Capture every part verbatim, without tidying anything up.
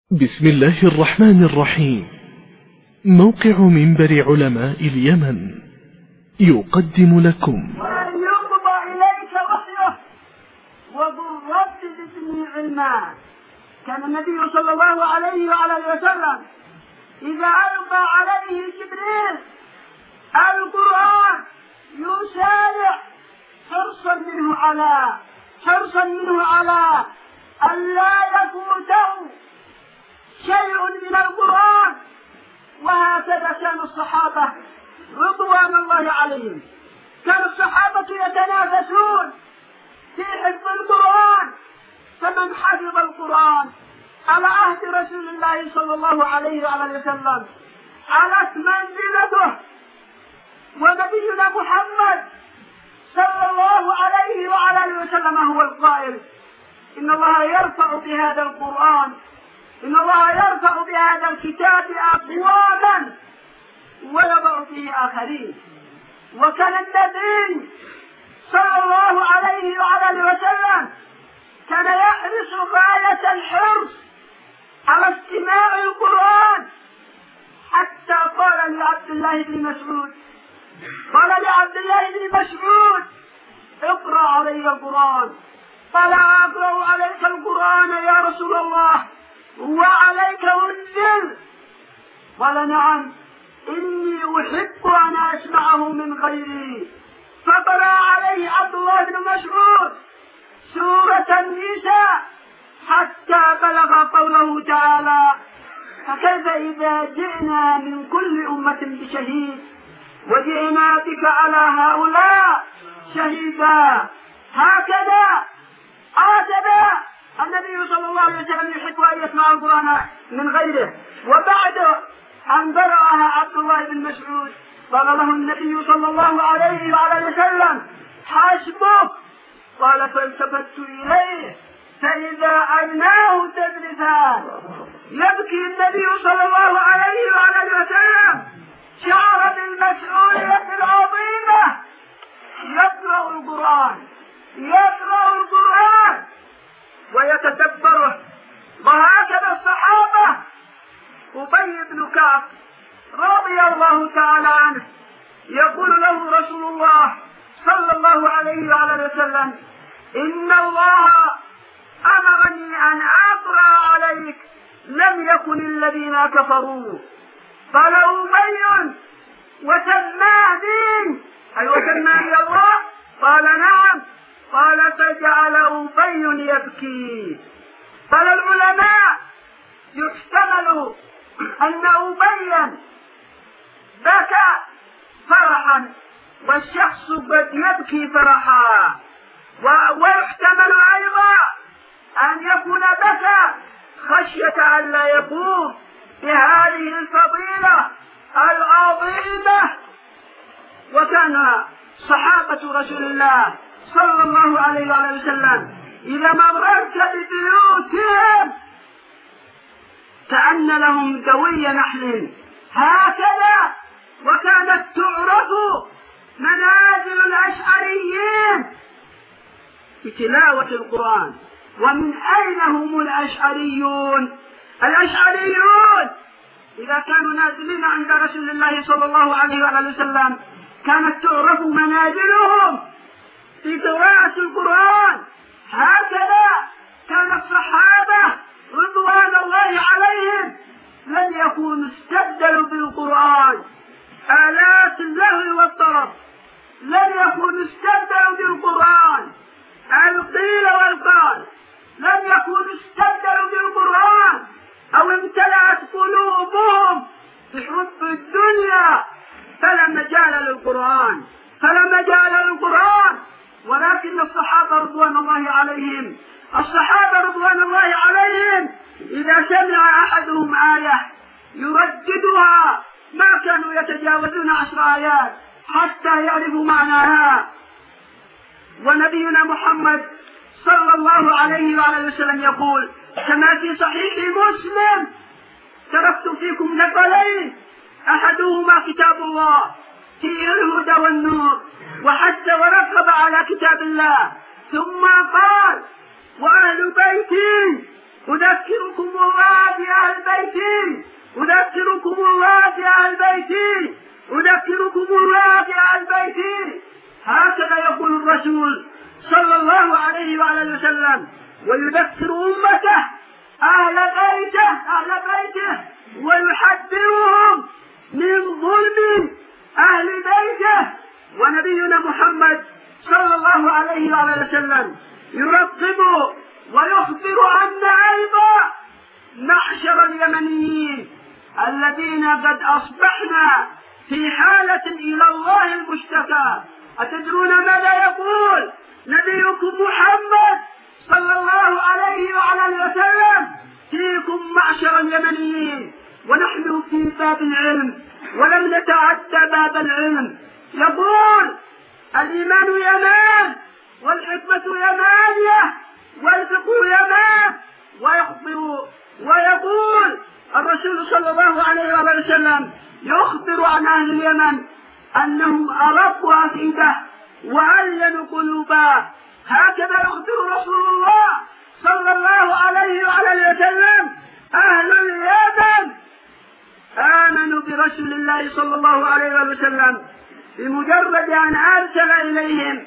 بسم الله الرحمن الرحيم. موقع منبر علماء اليمن يقدم لكم وأن يقضى إليك وحيه وضربت باسمي علما. كان النبي صلى الله عليه وعلى وسلم إذا ألقى عليه جبريل القرآن يسارع حرصا منه على حرصا منه على أن لا يفوته شيء من القرآن. وهكذا كان الصحابة رضوان الله عليهم، كان الصحابة يتنافسون في حفظ القرآن، فمن حفظ القرآن على عهد رسول الله صلى الله عليه وعلى وسلم علت منزلته. ونبينا محمد صلى الله عليه وعلى وسلم هو القائل: إن الله يرفع بهذا القرآن إن الله يرفع بهذا الكتاب أقواما ويضع به آخرين. وكان النبي صلى الله عليه وعلى وسلم كان يحرص غاية الحرص على استماع القرآن، حتى قال لعبد الله بن مسعود قال لعبد الله بن مسعود اقرأ علي القرآن. قال: أقرأ عليك القرآن يا رسول الله وعليك أنزل؟ قال: نعم، إني أحب أن أسمعه من غيري. فقرأ عليه عبد الله بن مسعود سورة النساء حتى بلغ قوله تعالى: فكيف إذا جئنا من كل أمة بشهيد وجئنا بك على هؤلاء شهيدا. هكذا هكذا النبي صلى الله عليه وسلم يحب أن يسمع القرآن من غيره. وبعد أن قرأها عبد الله بن مسعود قال له النبي صلى الله عليه وعلى وسلم: حسبك. قال: فالتفت إليه فإذا عيناه تذرفان. يبكي النبي صلى الله عليه وعلى وسلم، شعر بالمسؤولية العظيمة، يقرأ القرآن يقرأ القرآن ويتدبره. وهكذا الصحابة. أبي بن كعب رضي الله تعالى عنه يقول له رسول الله صلى الله عليه وعلى وسلم: إن الله أمرني أن أقرأ عليك لم يكن الذين كفروا. قال أبي: وسماه دين أي وسماه الله؟ قال: نعم. قال: فجعل أبي يبكي. قال العلماء: يحتمل أن أبيا بكى فرحا والشخص قد يبكي فرحا، ويحتمل أيضا أن يكون بكى خشية أن لا يقوم بهذه الفضيلة العظيمة. وكان صحابة رسول الله صلى الله عليه وسلم إذا مررت ببيوتهم كأن لهم دوي نحل. هكذا وكانت تعرف منازل الأشعريين بتلاوة القرآن. ومن أين هم الأشعريون؟ الأشعريون إذا كانوا نازلين عند رسول الله صلى الله عليه وسلم كانت تعرف منازلهم في قراءة القرآن. هكذا كان الصحابة رضوان الله عليهم لم يكونوا استبدلوا بالقرآن آلات اللهو والطرب، لم يكونوا استبدلوا بالقرآن القيل والقال، لم يكونوا استبدلوا بالقرآن أو امتلأت قلوبهم بحب الدنيا فلا مجال للقرآن فلا مجال للقرآن. ولكن الصحابة رضوان الله عليهم الصحابة رضوان الله عليهم إذا سمع أحدهم آية يرددها ما كانوا يتجاوزون عشر آيات حتى يعرفوا معناها. ونبينا محمد صلى الله عليه وعلى وسلم يقول كما في صحيح مسلم: تركت فيكم نقلين أحدهما كتاب الله فيه الهدى والنور، وحتى ورغب على كتاب الله. ثم قال: وأهل بيتي أذكركم الله بآيات بيتي أذكركم الله في أهل بيتي أذكركم الله في أهل بيتي. هكذا يقول الرسول صلى الله عليه وعلى وسلم، ويذكر أمته أهل بيته أهل بيته ويحذرهم من ظلم أهل بيته. ونبينا محمد صلى الله عليه وعلى وسلم يرقب ويخبر عنا أيضا معشر اليمنيين الذين قد أصبحنا في حالة إلى الله المشتكى. أتدرون ماذا يقول نبيكم محمد صلى الله عليه وعلى وسلم فيكم معشر اليمنيين ونحن في باب العلم ولم نتعدى باب العلم؟ يقول الإيمان يمان والحكمة يمانية والفقه يمان. ويخبر ويقول الرسول صلى الله عليه وسلم يخبر عن أهل اليمن أنهم أرق أفئدة وألين قلوبا. هكذا يخبر رسول الله صلى الله عليه وسلم أهل اليمن آمنوا برسول الله صلى الله عليه وسلم بمجرد أن أرسل إليهم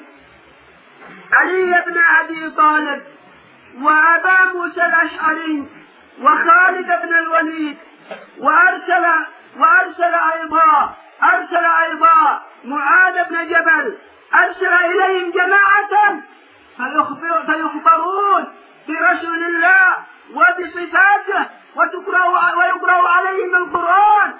علي بن أبي طالب وأبا موسى الأشعري وخالد بن الوليد، وأرسل وأرسل أيضا أرسل أيضا معاذ بن جبل، أرسل إليهم جماعة فيخبر فيخبرون برسول الله وبصفاته وتقرأ ويقرأ عليهم القرآن.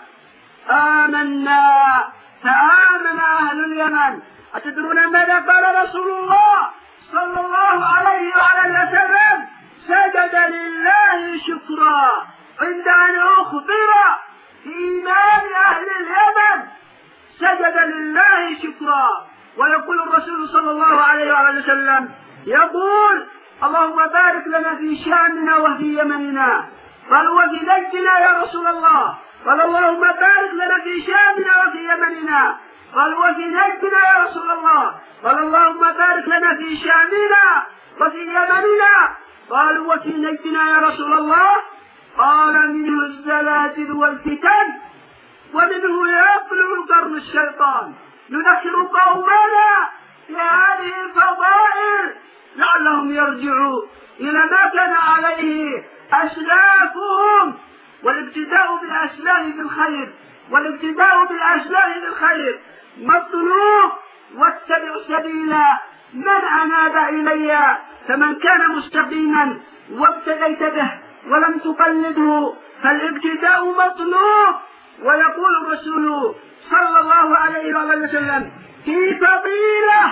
آمنا فآمن أهل اليمن. أتدرون ماذا قال رسول الله صلى الله عليه وعلى وسلم؟ سجد لله شكرا عند أن أخبر بإيمان أهل اليمن، سجد لله شكرا. ويقول الرسول صلى الله عليه وعلى وسلم يقول اللهم بارك لنا في شامنا وفي يمننا. قال وفي نجدنا يا رسول الله؟ قال اللهم بارك لنا في شامنا وفي يمننا. قال وفي نجدنا يا رسول الله؟ قال اللهم بارك لنا في شامنا وفي يمننا. قالوا وفي نجدنا يا رسول الله؟ قال منه الزلازل والفتن ومنه يطلع قرن الشيطان. نذكر قومنا بهذه الفضائل لعلهم يرجعوا إلى ما كان عليه أسلافهم، والابتداء بالأسلاف بالخير والابتداء بالأسلاف بالخير مطلوب. واتبع سبيل من أناب إلي، فمن كان مستقيما وابتديت به ولم تقلده فالابتداء مطلوب. ويقول الرسول صلى الله عليه وسلم في فضيلة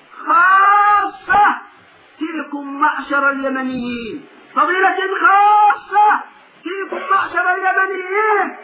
خاصة فيكم معشر اليمنيين، فضيلة خاصة فيكم معشر اليمنيين.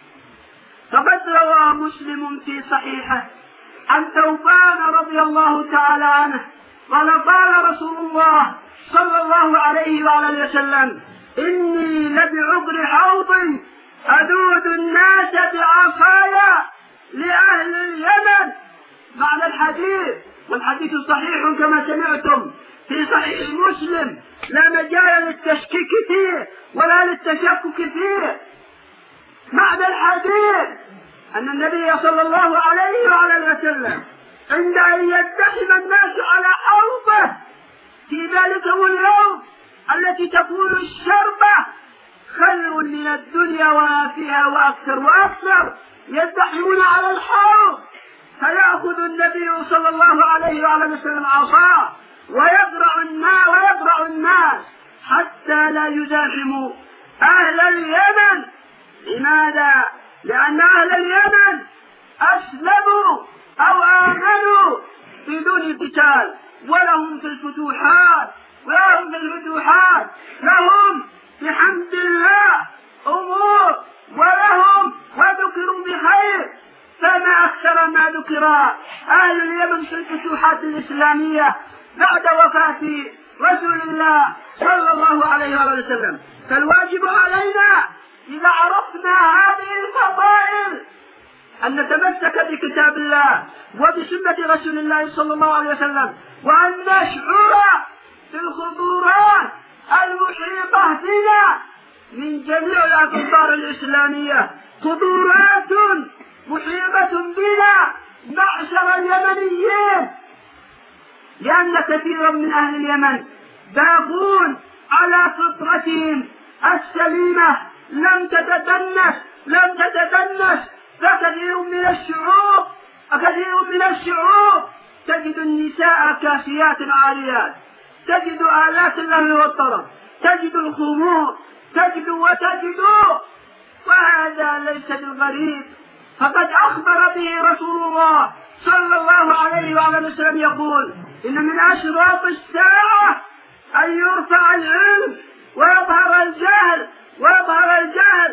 فقد روى مسلم في صحيحه عن ثوبان رضي الله تعالى عنه قال قال رسول الله صلى الله عليه وعلى وسلم إني لبعبر حوض أذود الناس بعصايا لأهل اليمن. معنى الحديث، والحديث صحيح كما سمعتم في صحيح مسلم، لا مجال للتشكيك فيه ولا للتشكك فيه. معنى الحديث أن النبي صلى الله عليه وعلى وسلم عند أن يتحم الناس على حوضه في ذلك اليوم التي تكون الشربة خير من الدنيا وما فيها وأكثر وأكثر، يزدحمون على الحوض فيأخذ النبي صلى الله عليه وعلى وسلم عصاه ويقرع الناس ويقرع الناس حتى لا يزاحموا أهل اليمن. لماذا؟ لأن أهل اليمن أسلموا أو آمنوا بدون قتال، ولهم في الفتوحات ولهم في الفتوحات لهم بحمد الله أمور ولهم وذكروا بخير. فما أكثر ما ذكر أهل اليمن في الفتوحات الإسلامية بعد وفاة رسول الله صلى الله عليه وسلم. فالواجب علينا إذا عرفنا هذه الفضائل أن نتمسك بكتاب الله وبسنة رسول الله صلى الله عليه وسلم، وأن نشعر بالخطورات المحيطة بنا من جميع الأقطار الإسلامية خطورات محيطة بنا معشر اليمنيين، لأن كثيرا من أهل اليمن باقون على فطرتهم السليمة لم تتدنس لم تتدنس فكثير من الشعوب كثير من الشعوب تجد النساء كاسيات عاريات، تجد آلات اللهو والطرب، تجد الخمور، تجد وتجد، وهذا ليس بالغريب، فقد أخبر به رسول الله صلى الله عليه وعلى وسلم يقول: إن من أشراط الساعة أن يرفع العلم ويظهر الجهل ويظهر الجهل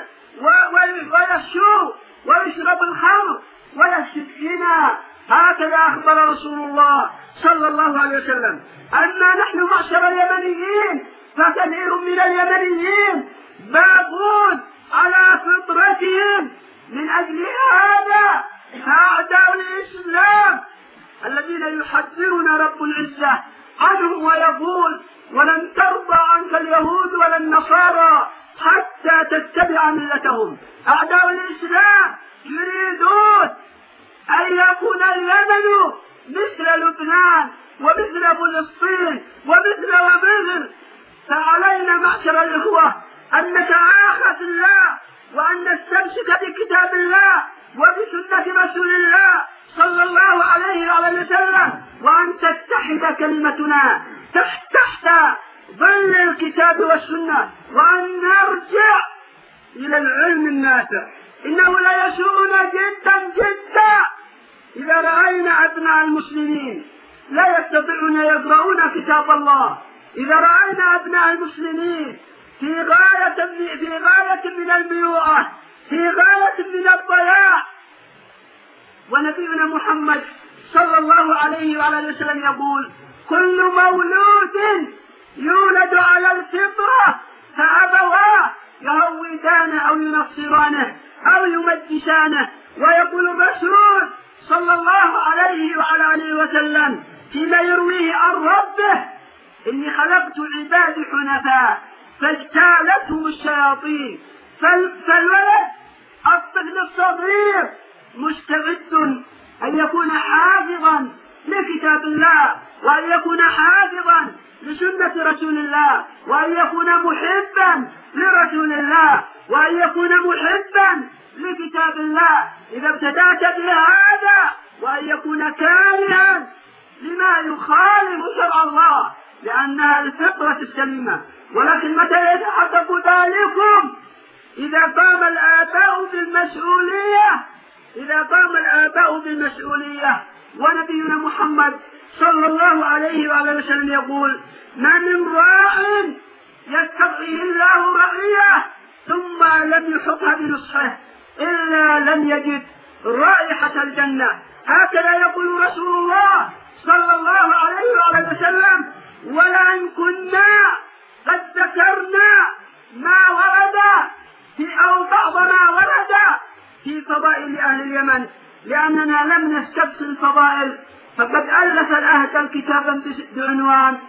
ويشرب ويشرب الخمر ويفسد الزنا. هكذا أخبر رسول الله صلى الله عليه وسلم. أما نحن معشر اليمنيين فكثير من اليمنيين باقون على فطرتهم، من أجل هذا فأعداء الإسلام الذين يحذرنا رب العزة عنهم ويقول: ولن ترضى عنك اليهود ولا النصارى حتى تتبع ملتهم. أعداء الإسلام يريدون أن يكون اليمن مثل لبنان ومثل فلسطين ومثل ومثل. فعلينا معشر الإخوة أن نتعاهد الله وأن نستمسك بكتاب الله وبسنة رسول الله صلى الله عليه وعلى وسلم، وأن تتحد كلمتنا تحت ظل الكتاب والسنة، وأن نرجع إلى العلم النافع. إنه لا يسوءنا جدا جدا إذا رأينا أبناء المسلمين لا يستطيعون يقرؤون كتاب الله، إذا رأينا أبناء المسلمين في غاية في غاية من الميوعة، في غاية من الضياع. ونبينا محمد صلى الله عليه وعلى وسلم يقول: كل مولود يولد على الفطرة فأبواه يهودانه أو ينصرانه أو يمجسانه. ويقول الرسول صلى الله عليه وعلى آله وسلم فيما يرويه عن ربه: إني خلقت عبادي حنفاء فاجتالتهم الشياطين. فالولد الطفل الصغير مستعد أن يكون حافظا لكتاب الله، وأن يكون حافظا لسنة رسول الله، وأن يكون محبا لرسول الله، وأن يكون محبا لكتاب الله إذا ابتدأت بهذا، وأن يكون كارها لما يخالف شرع الله، لأنها الفطرة السليمة. ولكن متى يتحقق ذلكم؟ إذا قام الآباء بالمسؤولية إذا قام الآباء بالمسؤولية. ونبينا محمد صلى الله عليه وعلى وسلم يقول: ما من راع يسترعيه الله رعيه ثم لم يحطها بنصحه إلا لم يجد رائحة الجنة. هكذا يقول رسول الله صلى الله عليه وعلى وسلم: ولئن كنا قد ذكرنا ما ورد في أو بعض ما ورد في فضائل أهل اليمن لأننا لم نستبصر الفضائل، فقد ألف الأهدى كتابا بعنوان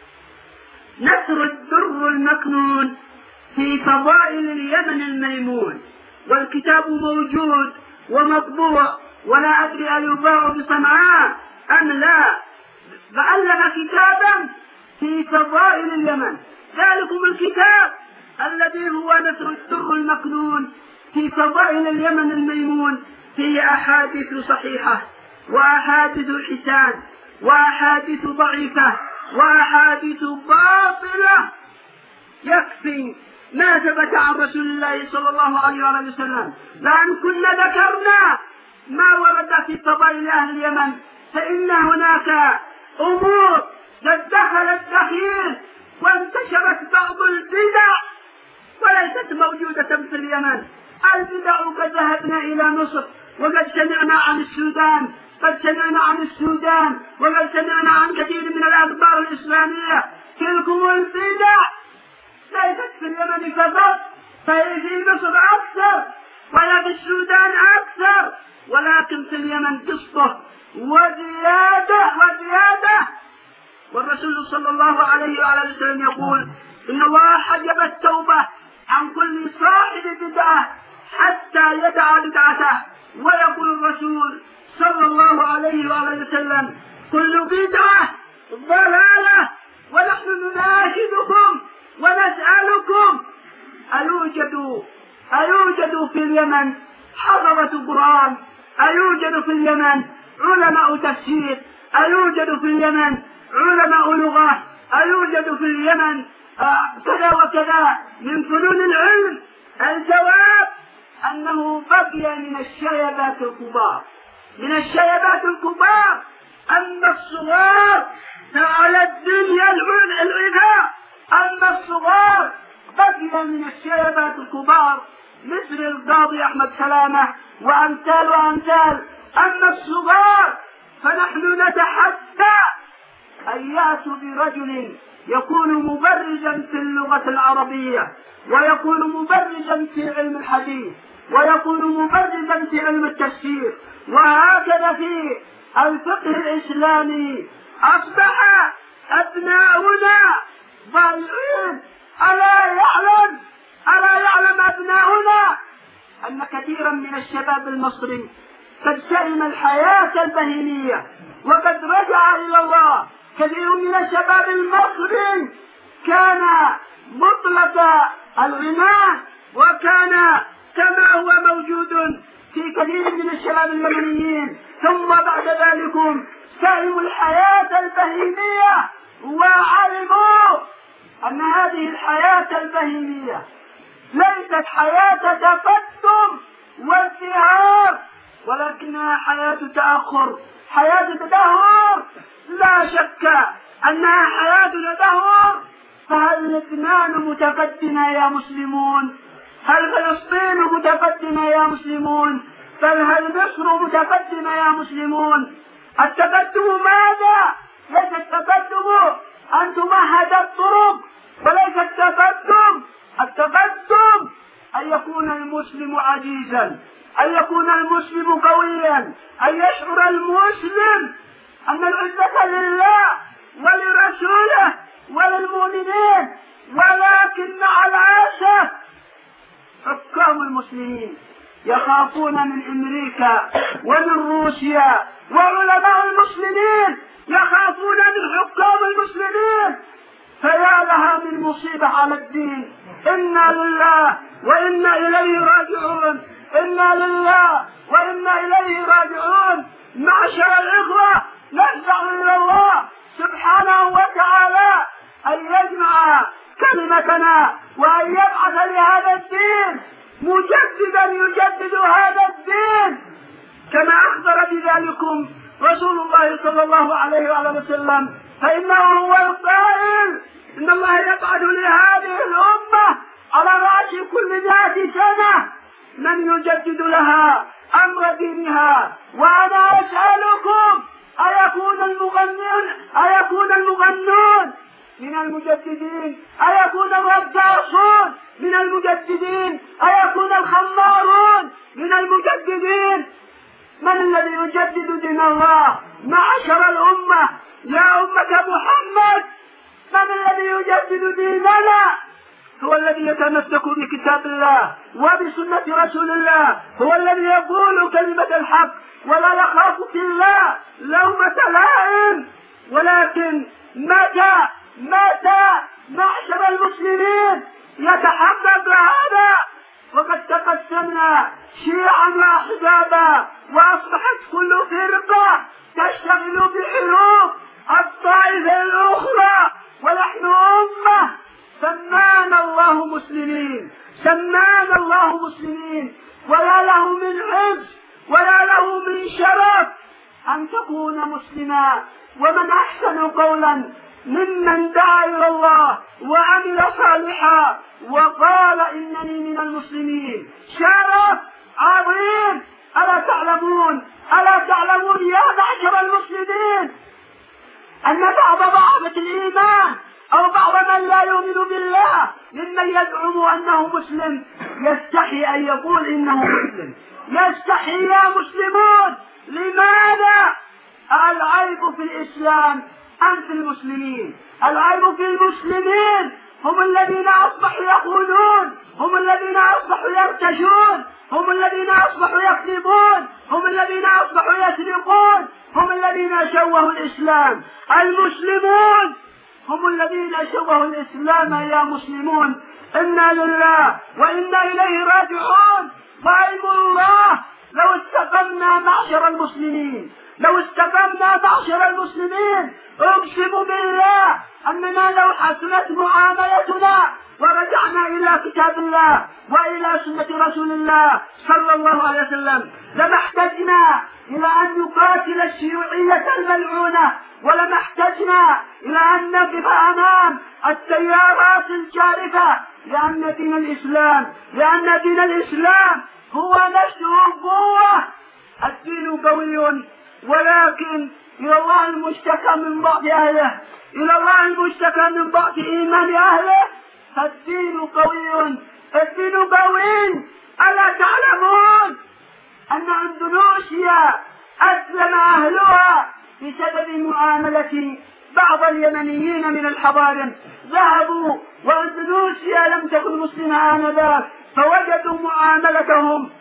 نثر الدر المكنون في فضائل اليمن الميمون، والكتاب موجود ومطبوع ولا أدري أيباع بصنعاء أم لا. فألف كتابا في فضائل اليمن، ذلكم الكتاب الذي هو نثر الدر المكنون في فضائل اليمن الميمون فيه أحاديث صحيحة وأحاديث حسان وأحاديث ضعيفة وأحاديث باطلة. يكفي ما ثبت عن رسول الله صلى الله عليه وسلم، لأن كنا ذكرنا ما ورد في فضائل أهل اليمن، فإن هناك أمور قد دخلت دخيل وانتشرت بعض البدع وليست موجودة في اليمن. البدع قد ذهبنا إلى مصر، وقد سمعنا عن السودان قد سمعنا عن السودان وقد سمعنا عن كثير من الأخبار الإسلامية. تلكم البدع ليست في اليمن فقط، فهي في مصر أكثر ولا في السودان أكثر، ولكن في اليمن قسطه وزيادة وزيادة. والرسول صلى الله عليه وعلى وسلم يقول: إن الله حجب التوبة عن كل صاحب بدعة حتى يدع بدعته. ويقول الرسول صلى الله عليه وآله وسلم: كل بدعة ضلالة. ونحن نناشدكم ونسألكم: أيوجد أيوجد في اليمن حضرة قرآن؟ أيوجد في اليمن علماء تفسير؟ أيوجد في اليمن علماء لغة؟ أيوجد في اليمن آه كذا وكذا من فنون العلم؟ الجواب أنه بقي من الشيبات الكبار، من الشيبات الكبار. أما الصغار فعلى الدنيا العناء، أما الصغار بقي من الشيبات الكبار مثل القاضي أحمد سلامة وأمثال وأمثال. أما الصغار فنحن نتحدى أن يأتوا برجل يكون مبرزا في اللغة العربية، ويكون مبرزا في علم الحديث، ويكون مبرزا في علم التفسير، وهكذا في الفقه الإسلامي. أصبح أبناؤنا ضائعين. ألا يعلم ألا يعلم أبناؤنا أن كثيرا من الشباب المصري قد سلم الحياة البهيمية وقد رجع إلى الله؟ كثير من الشباب المصري كان مطلق العنان، وكان كما هو موجود في كثير من الشباب اليمنيين، ثم بعد ذلك سلموا الحياة البهيمية وعلموا أن هذه الحياة البهيمية ليست حياة تقدم وازدهار، ولكنها حياة تأخر، حياة تدهور. لا شك أنها حياة تدهور. فهل لبنان متقدمة يا مسلمون؟ هل فلسطين متقدمة يا مسلمون؟ بل هل مصر متقدمة يا مسلمون؟ التقدم ماذا؟ ليس التقدم أن تمهد الطرق، وليس التقدم التقدم أن يكون المسلم عزيزا، أن يكون المسلم قويا، أن يشعر المسلم أن العزة لله ولرسوله وللمؤمنين. ولكن مع العاسة حكام المسلمين يخافون من أمريكا ومن روسيا، وعلماء المسلمين يخافون من حكام المسلمين. فيا لها من مصيبة على الدين. إنا لله وإنا إليه راجعون، إنا لله وإنا إليه راجعون. معشر الإخوة، نسأل إلى الله سبحانه وتعالى أن يجمع كلمتنا وأن يبعث لهذا الدين مجددا يجدد هذا الدين كما أخبر بذلكم رسول الله صلى الله عليه وآله وسلم. فإنه هو القائل: إن الله يبعث لهذه الأمة على رأس كل ذات سنة من يجدد لها أمر دينها. وأنا أسألكم: أيكون المغنون أيكون المغنون من المجددين؟ أيكون الرقاصون من المجددين؟ أيكون الخمارون من المجددين؟ من الذي يجدد دين الله؟ معشر الأمة، يا أمة محمد، من الذي يجدد ديننا؟ هو الذي يتمسك بكتاب الله وبسنة رسول الله، هو الذي يقول كلمة الحق ولا يخاف في الله لومة لائم. ولكن متى متى معشر المسلمين يتحقق هذا؟ وقد تقسمنا شيعا وأحزابا، وأصبحت كل فرقة تشتغل بحروب الطائفة الأخرى، ونحن أمة سمانا الله مسلمين، سمانا الله مسلمين، ولا له من عز ولا له من شرف أن تكون مسلما. ومن أحسن قولا ممن دعا إلى الله وعمل صالحا وقال إنني من المسلمين. شرف عظيم. ألا تعلمون ألا تعلمون يا معشر المسلمين أن بعض ضعفة الإيمان أو بعض من لا يؤمن بالله ممن يزعم أنه مسلم يستحي أن يقول إنه مسلم؟ يستحي يا مسلمون. لماذا؟ العيب في الإسلام أم في المسلمين؟ العيب في المسلمين هم الذين أصبحوا يقولون، هم الذين أصبحوا يرتشون، هم الذين أصبحوا يكذبون، هم الذين أصبحوا يسرقون، هم الذين شوهوا الإسلام. المسلمون هم الذين شوهوا الإسلام يا مسلمون. إنا لله وإنا إليه راجعون. وأيم الله لو استقمنا معشر المسلمين، لو استقمنا معشر المسلمين أقسم بالله أننا لو حسنت معاملتنا ورجعنا إلى كتاب الله وإلى سنة رسول الله صلى الله عليه وسلم لما احتجنا إلى أن نقاتل الشيوعية الملعونة، ولما احتجنا إلى أن نقف أمام التيارات الجارفة، لأن دين الإسلام لأن دين الإسلام هو نفسه قوة. الدين قوي، ولكن إلى الله المشتكى من ضعف أهله، إلى الله المشتكى من ضعف إيمان أهله. فالدين قوي، الدين قوي. ألا تعلمون أن أندونيسيا أسلم أهلها بسبب معاملة بعض اليمنيين من الحضارم؟ ذهبوا وأندونيسيا لم تكن مسلمة آنذاك، فوجدوا معاملتهم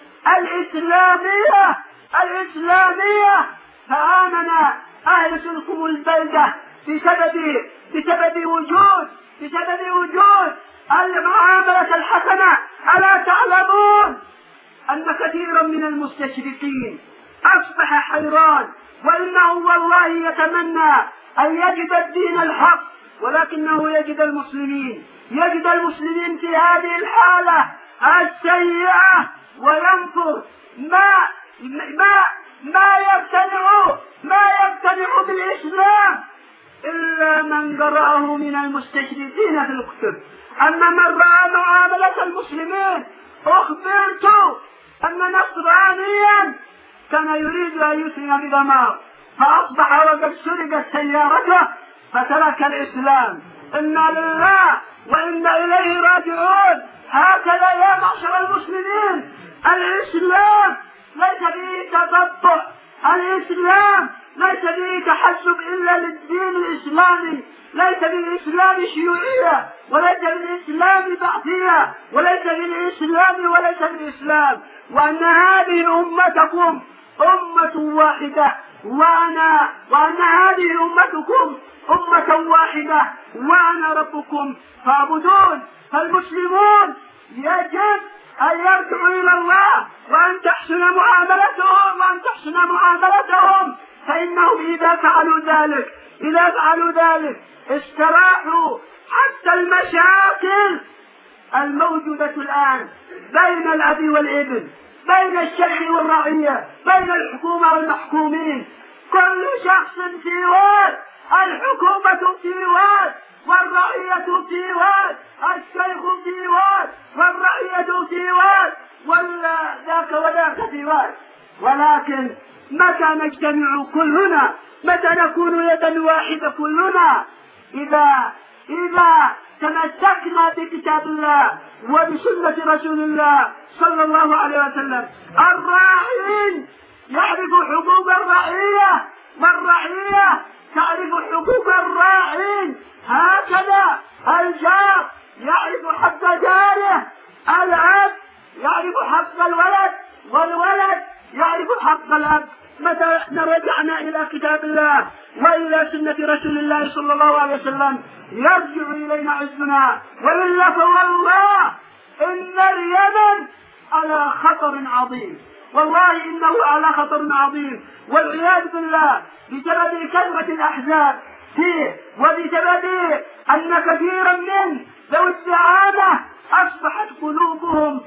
الإسلامية الإسلامية فآمن أهل تلكم البلدة بسبب بسبب وجود بسبب وجود المعاملة الحسنة. ألا تعلمون أن كثيرا من المستشرقين أصبح حيران، وإنه والله يتمنى أن يجد الدين الحق، ولكنه يجد المسلمين يجد المسلمين في هذه الحالة السيئة، وينظر ما ما ما يقتنع ما يقتنع بالإسلام إلا من قرأه من المستشرقين في الكتب. أما من رأى معاملة المسلمين، أخبرت أن نصرانيا كان يريد أن يسلم بدماغ، فأصبح وقد سرقت سيارته فترك الإسلام. إنا لله وإنا إليه راجعون. هكذا يا معشر المسلمين، الإسلام ليس به تطبع، الإسلام ليس به تحسب إلا للدين الإسلامي، ليس بالإسلام شيوعية، وليس بالإسلام بعثية، وليس بالإسلام وليس بالإسلام. وأن هذه أمتكم أمة واحدة، وأنا وأن هذه أمتكم أمة واحدة، وأنا ربكم فاعبدون. فالمسلمون يجب أن يرجعوا إلى الله، وأن تحسن معاملتهم وأن تحسن معاملتهم فإنهم إذا فعلوا ذلك إذا فعلوا ذلك استراحوا حتى المشاكل الموجودة الآن بين الأب والابن، بين الشيخ والرعية، بين الحكومة والمحكومين. كل شخص في واد، الحكومة في واد والرعية في واد، الشيخ في واد والرعية في واد، ولا ذاك وذاك في واد. ولكن متى نجتمع كلنا؟ متى نكون يدا واحدة كلنا؟ إذا إذا تمسكنا بكتاب الله وبسنة رسول الله صلى الله عليه وسلم. الراعين يعرف حقوق الرعية، والرعية تعرف حقوق الراعين. هكذا الجار يعرف حق جاره، الأب يعرف حق الولد، والولد يعرف حق الأب. متى رجعنا إلى كتاب الله وإلى سنة رسول الله صلى الله عليه وسلم يرجع إلينا عزنا، وإلا فوالله إن اليمن على خطر عظيم، والله إنه على خطر عظيم، والعياذ بالله بسبب كثرة الأحزاب فيه، وبسبب أن كثيرا من ذوي الزعامة أصبحت قلوبهم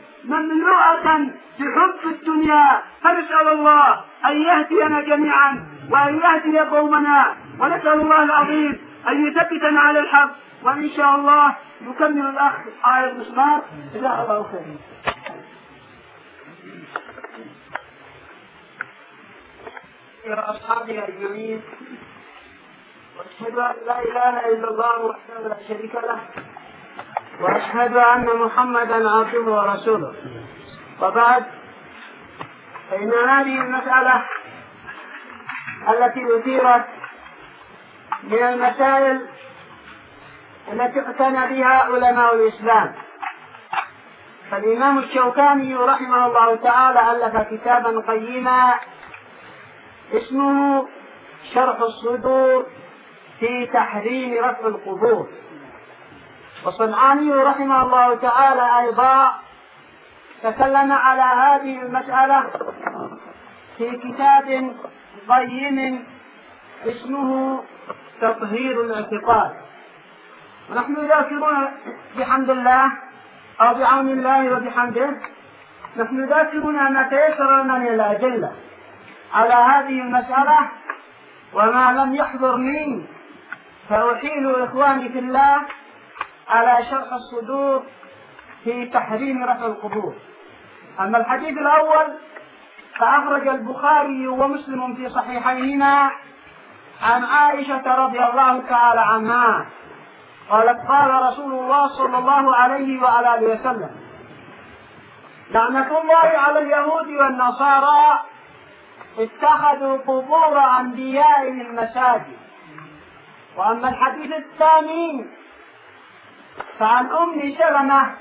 مملوءة بحب الدنيا. فنسأل الله أن يهدينا جميعا وأن يهدي قومنا، ونسأل الله العظيم أن يثبتنا على الحق. وإن شاء الله يكمل الأخ عائد مسمار. جزاه الله خيرا. يا أصحابي أجمعين، وأشهد أن لا إله إلا الله وحده لا شريك له، وأشهد أن محمدا عبده ورسوله. وبعد، فإن هذه المسألة التي أثيرت من المسائل التي اعتنى بها علماء الإسلام. فالإمام الشوكاني رحمه الله تعالى ألف كتابا قيما اسمه شرح الصدور في تحريم رفع القبور، والصنعاني رحمه الله تعالى أيضا تكلم على هذه المسألة في كتاب قيم اسمه تطهير الاعتقاد. ونحن ذاكرون بحمد الله أو بعون الله وبحمده، نحن ذاكرون ما تيسر لنا من الأدلة على هذه المسألة، وما لم يحضرني فأحيل إخواني في الله على شرح الصدور في تحريم رفع القبور. أما الحديث الأول فأخرج البخاري ومسلم في صحيحيهما عن عائشة رضي الله تعالى عنها قالت قال رسول الله صلى الله عليه وعلى آله وسلم: لعنة الله على اليهود والنصارى اتخذوا قبور أنبيائهم المساجد. وأما الحديث الثاني فعن أم سلمة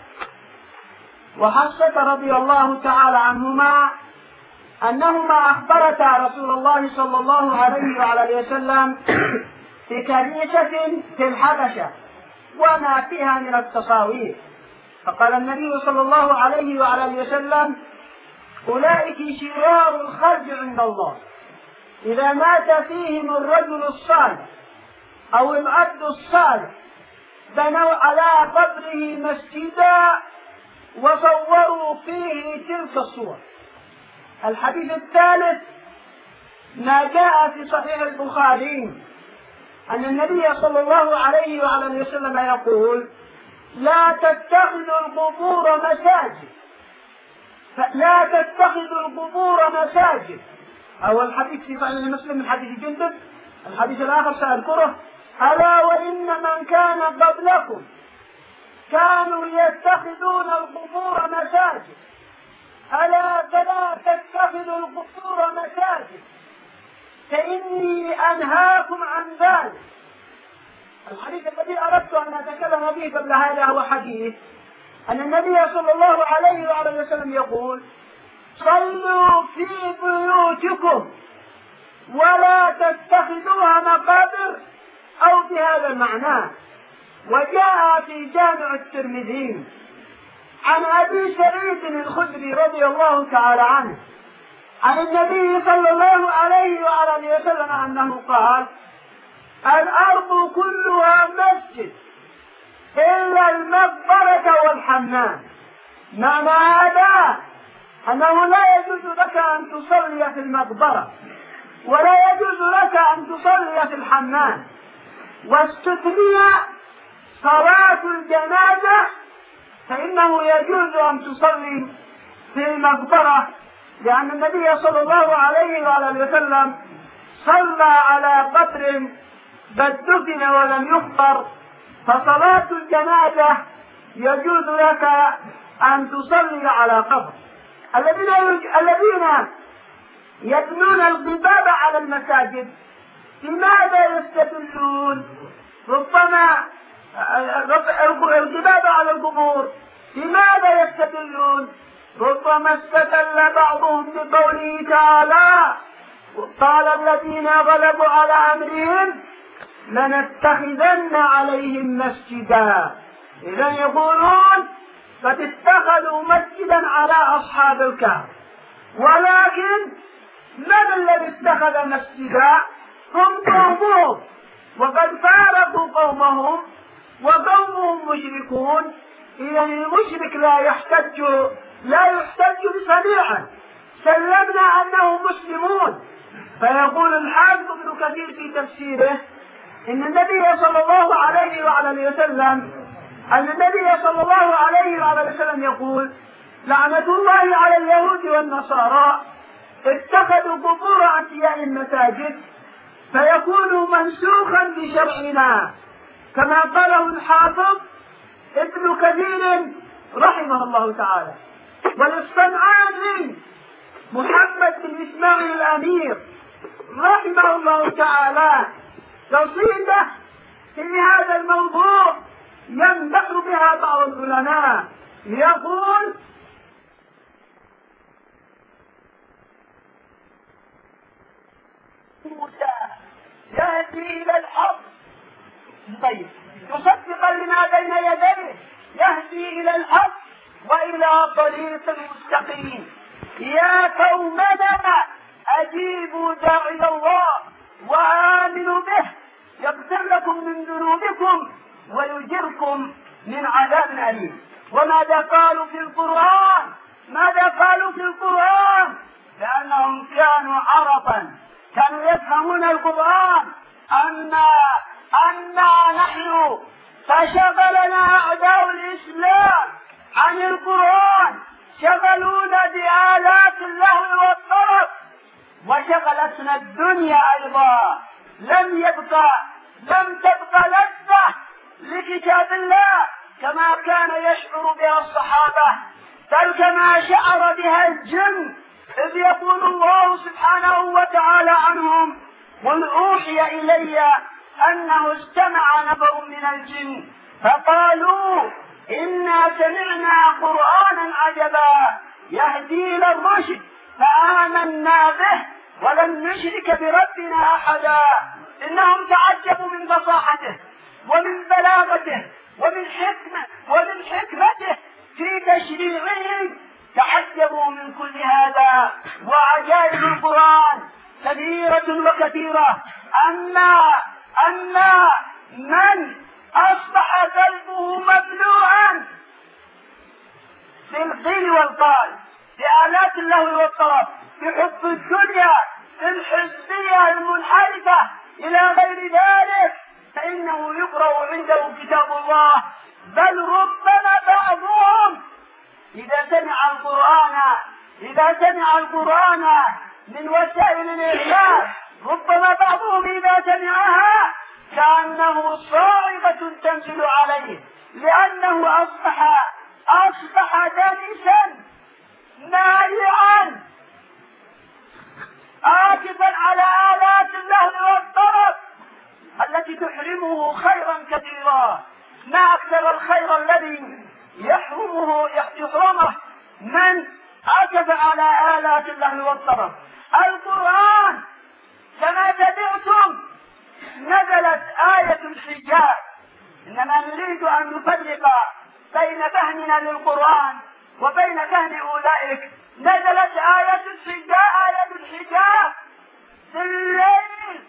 وحفصة رضي الله تعالى عنهما أنهما أخبرتا رسول الله صلى الله عليه وعلى آله وسلم في كنيسة في الحبشة وما فيها من التصاوير، فقال النبي صلى الله عليه وعلى آله وسلم: أولئك شرار الخلق عند الله، إذا مات فيهم الرجل الصالح أو العبد الصالح بنوا على قبره مسجدا وصوروا فيه تلك الصور. الحديث الثالث ما جاء في صحيح البخاري أن النبي صلى الله عليه وعلى آله وسلم يقول: لا تتخذوا القبور مساجد، لا تتخذوا القبور مساجد. أو الحديث في صحيح مسلم من حديث جندب، الحديث الآخر سأذكره: ألا وإن من كان قبلكم كانوا يتخذون القبور مساجد، ألا فلا تتخذوا القبور مساجد فإني أنهاكم عن ذلك. الحديث الذي أردت أن أتكلم به قبل هذا هو حديث أن النبي صلى الله عليه وعلى وسلم يقول: صلوا في بيوتكم ولا تتخذوها مقابر، أو بهذا المعنى. وجاء في جامع الترمذي عن أبي سعيد الخدري رضي الله تعالى عنه عن النبي صلى الله عليه وعلى وسلم أنه قال: الأرض كلها مسجد إلا المقبرة والحمام. معنى هذا أنه لا يجوز لك أن تصلي في المقبرة ولا يجوز لك أن تصلي في الحمام. واستثني صلاة الجنازة فإنه يجوز أن تصلي في المقبرة، لأن النبي صلى الله عليه وآله وسلم صلى على قبر بل دفن ولم يقبر، فصلاة الجنازة يجوز لك أن تصلي على قبر. الذين الذين يبنون القباب على المساجد لماذا يستدلون؟ ربما القباب على القبور لماذا يستدلون؟ ربما استدل بعضهم بقوله تعالى: قال الذين غلبوا على أمرهم لنتخذن عليهم مسجدا. إذا يقولون قد اتخذوا مسجدا على أصحاب الكهف، ولكن من الذي اتخذ مسجدا؟ هم قومهم، وقد فارقوا قومهم وقومهم مشركون. إذا المشرك لا يحتج لا يحتج بصنيعه، سلمنا أنهم مسلمون. فيقول الحافظ ابن كثير في تفسيره إن النبي صلى الله عليه وعلى وسلم أن النبي صلى الله عليه وعلى وسلم يقول: لعنة الله على اليهود والنصارى اتخذوا قبور أنبياء المساجد، فيكون منسوخا بشرعنا، كما قاله الحافظ ابن كثير رحمه الله تعالى. والصنعاني محمد بن إسماعيل الأمير رحمه الله تعالى قصيدة في هذا الموضوع يمدح بها بعض العلماء يقول: موسى يهدي إلى الحق، طيب مصدقا لما بين يديه، يهدي إلى الحق وإلى طريق مستقيم. يا قومنا أجيبوا داعي الله وآمنوا به يغفر لكم من ذنوبكم ويجركم من عذاب أليم. وماذا قالوا في القرآن؟ ماذا قالوا في القرآن؟ لأنهم كانوا عربا، كانوا يفهمون القرآن. أما أما نحن فشغلنا أعداء الإسلام عن القرآن، شغلونا بآلات اللهو والطرب، وشغلتنا الدنيا أيضا. لم يبقى لم تبقى لذة لكتاب الله كما كان يشعر بها الصحابة، بل كما شعر بها الجن، إذ يقول الله سبحانه وتعالى عنهم: قل أوحي إلي أنه استمع نفر من الجن فقالوا إنا سمعنا قرآنا عجبا يهدي إلى الرشد فآمنا به ولن نشرك بربنا أحدا. إنهم تعجبوا من فصاحته ومن بلاغته ومن حكمة ومن حكمته في تشريعه، تعجبوا من كل هذا. وعجائب القرآن كثيرة وكثيرة. أما أما من أصبح قلبه مملوءا بالقيل والقال، بآلات اللهو والطرب، بحب الدنيا، بالحزبية المنحرفة إلى غير ذلك، فإنه يقرأ عنده كتاب الله. بل ربما بعضهم إذا سمع القرآن إذا سمع القرآن من وسائل الإعلام، ربما بعضهم إذا سمعها كأنه صاعقة تنزل عليه، لأنه أصبح أصبح دنسا مائعا آكفا على آلات اللهو والطرب التي تحرمه خيرا كثيرا. ما أكثر الخير الذي يحرمه يحرمه من آكف على آلات اللهو والطرب. القرآن كما سمعتم نزلت آية الحجاب، إنما نريد أن نفرق بين فهمنا للقرآن وبين فهم أولئك. نزلت آية الحجاب آية الحجاب في الليل،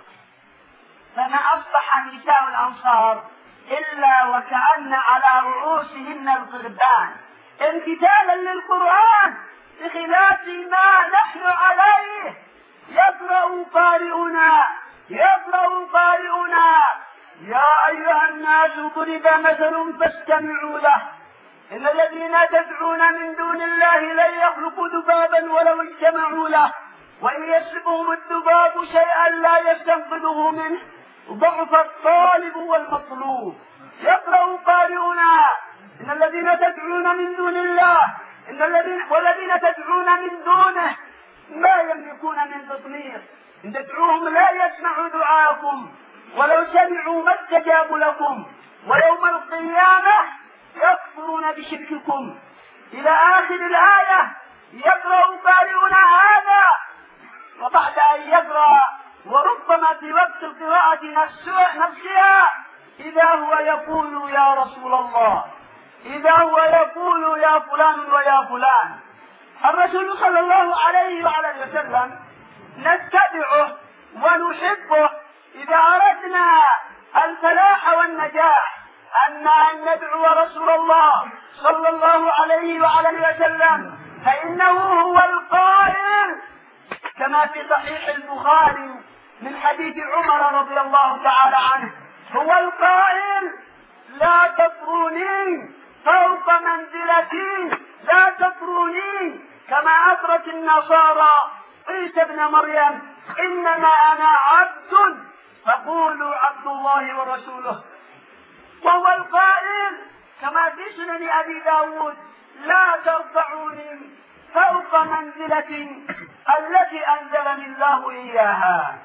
فما أصبح نساء الأنصار إلا وكأن على رؤوسهن القربان امتثالا للقرآن بخلاف ما نحن عليه. يقرأ قارئنا يقرأ قارئنا: يا أيها الناس ضرب مثل فاستمعوا له إن الذين تدعون من دون الله لن يخلقوا ذبابا ولو اجتمعوا له وإن يسلبهم الذباب شيئا لا يستنقذه منه ضعف الطالب والمطلوب. يقرأ قارئنا: إن الذين تدعون من دون الله إن الذين والذين تدعون من دونه ما يملكون من تطمير، إن تدعوهم لا يسمعوا دعاءكم ولو سمعوا ما استجابوا لكم ويوم القيامة يكفرون بشرككم إلى آخر الآية. يقرأ قارئنا هذا، وبعد أن يقرأ وربما في وقت القراءة نفسها إذا هو يقول: يا رسول الله، إذا هو يقول: يا فلان ويا فلان. الرسول صلى الله عليه وعلى وسلم نتبعه ونحبه إذا أردنا الفلاح والنجاح. أما أن ندعو رسول الله صلى الله عليه وعلى وسلم فإنه هو القائل كما في صحيح البخاري من حديث عمر رضي الله تعالى عنه، هو القائل: لا تطروني فوق منزلتي، لا تطروني كما أطرت النصارى عيسى ابن مريم، إنما أنا عبد فقولوا عبد الله ورسوله. وهو القائل كما في سنن أبي داود: لا ترفعوني فوق منزلتي التي أنزلني الله إياها.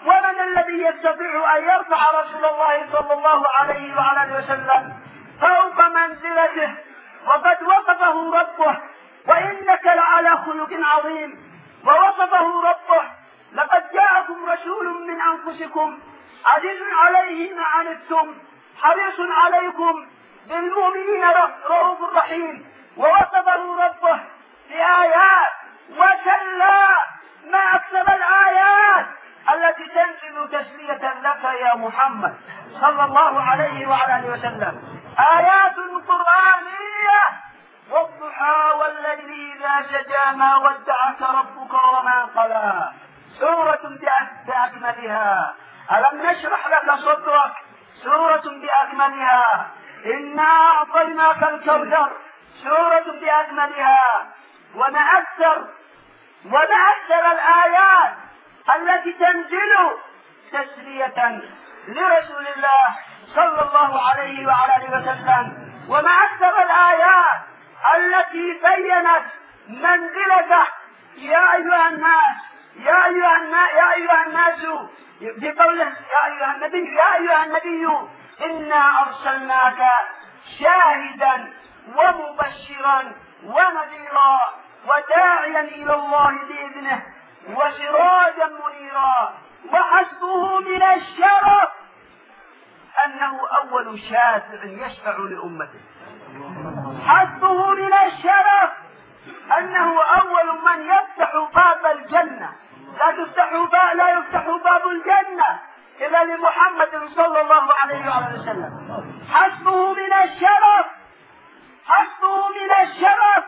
ومن الذي يستطيع أن يرفع رسول الله صلى الله عليه وعلى آله وسلم فوق منزلته وقد وصفه ربه وإنك لعلى خلق عظيم. ووصفه ربه لقد جاءكم رسول من أنفسكم عزيز عليه ما عنتم حريص عليكم بالمؤمنين رؤوف رحيم. ووصفه ربه في آيات وكلا ما أكثر الآيات التي تنزل تسلية لك يا محمد صلى الله عليه وعلى آله وسلم. آيات قرآنية والضحى والليل إذا سجى ما ودعك ربك وما قلى. سورة بأكملها. ألم نشرح لك صدرك؟ سورة بأكملها. إنا أعطيناك الكوثر. سورة بأكملها. وما أكثر وما أكثر الآيات التي تنزل تسلية لرسول الله صلى الله عليه وعلى آله وسلم. وما أكثر الآيات التي بينت منزلته يا أيها الناس يا أيها الناس يا أيها الناس بقوله يا أيها النبي يا أيها النبي إنا أرسلناك شاهدا ومبشرا ونذيرا وداعيا إلى الله بإذنه وسراجا منيرا. وحسبه من الشرف أنه أول شافع يشفع لأمته. حسبه من الشرف أنه أول من يفتح باب الجنة. لا تفتح باب لا يفتح باب الجنة إلا لمحمد صلى الله عليه وسلم. حسبه من الشرف حسبه من الشرف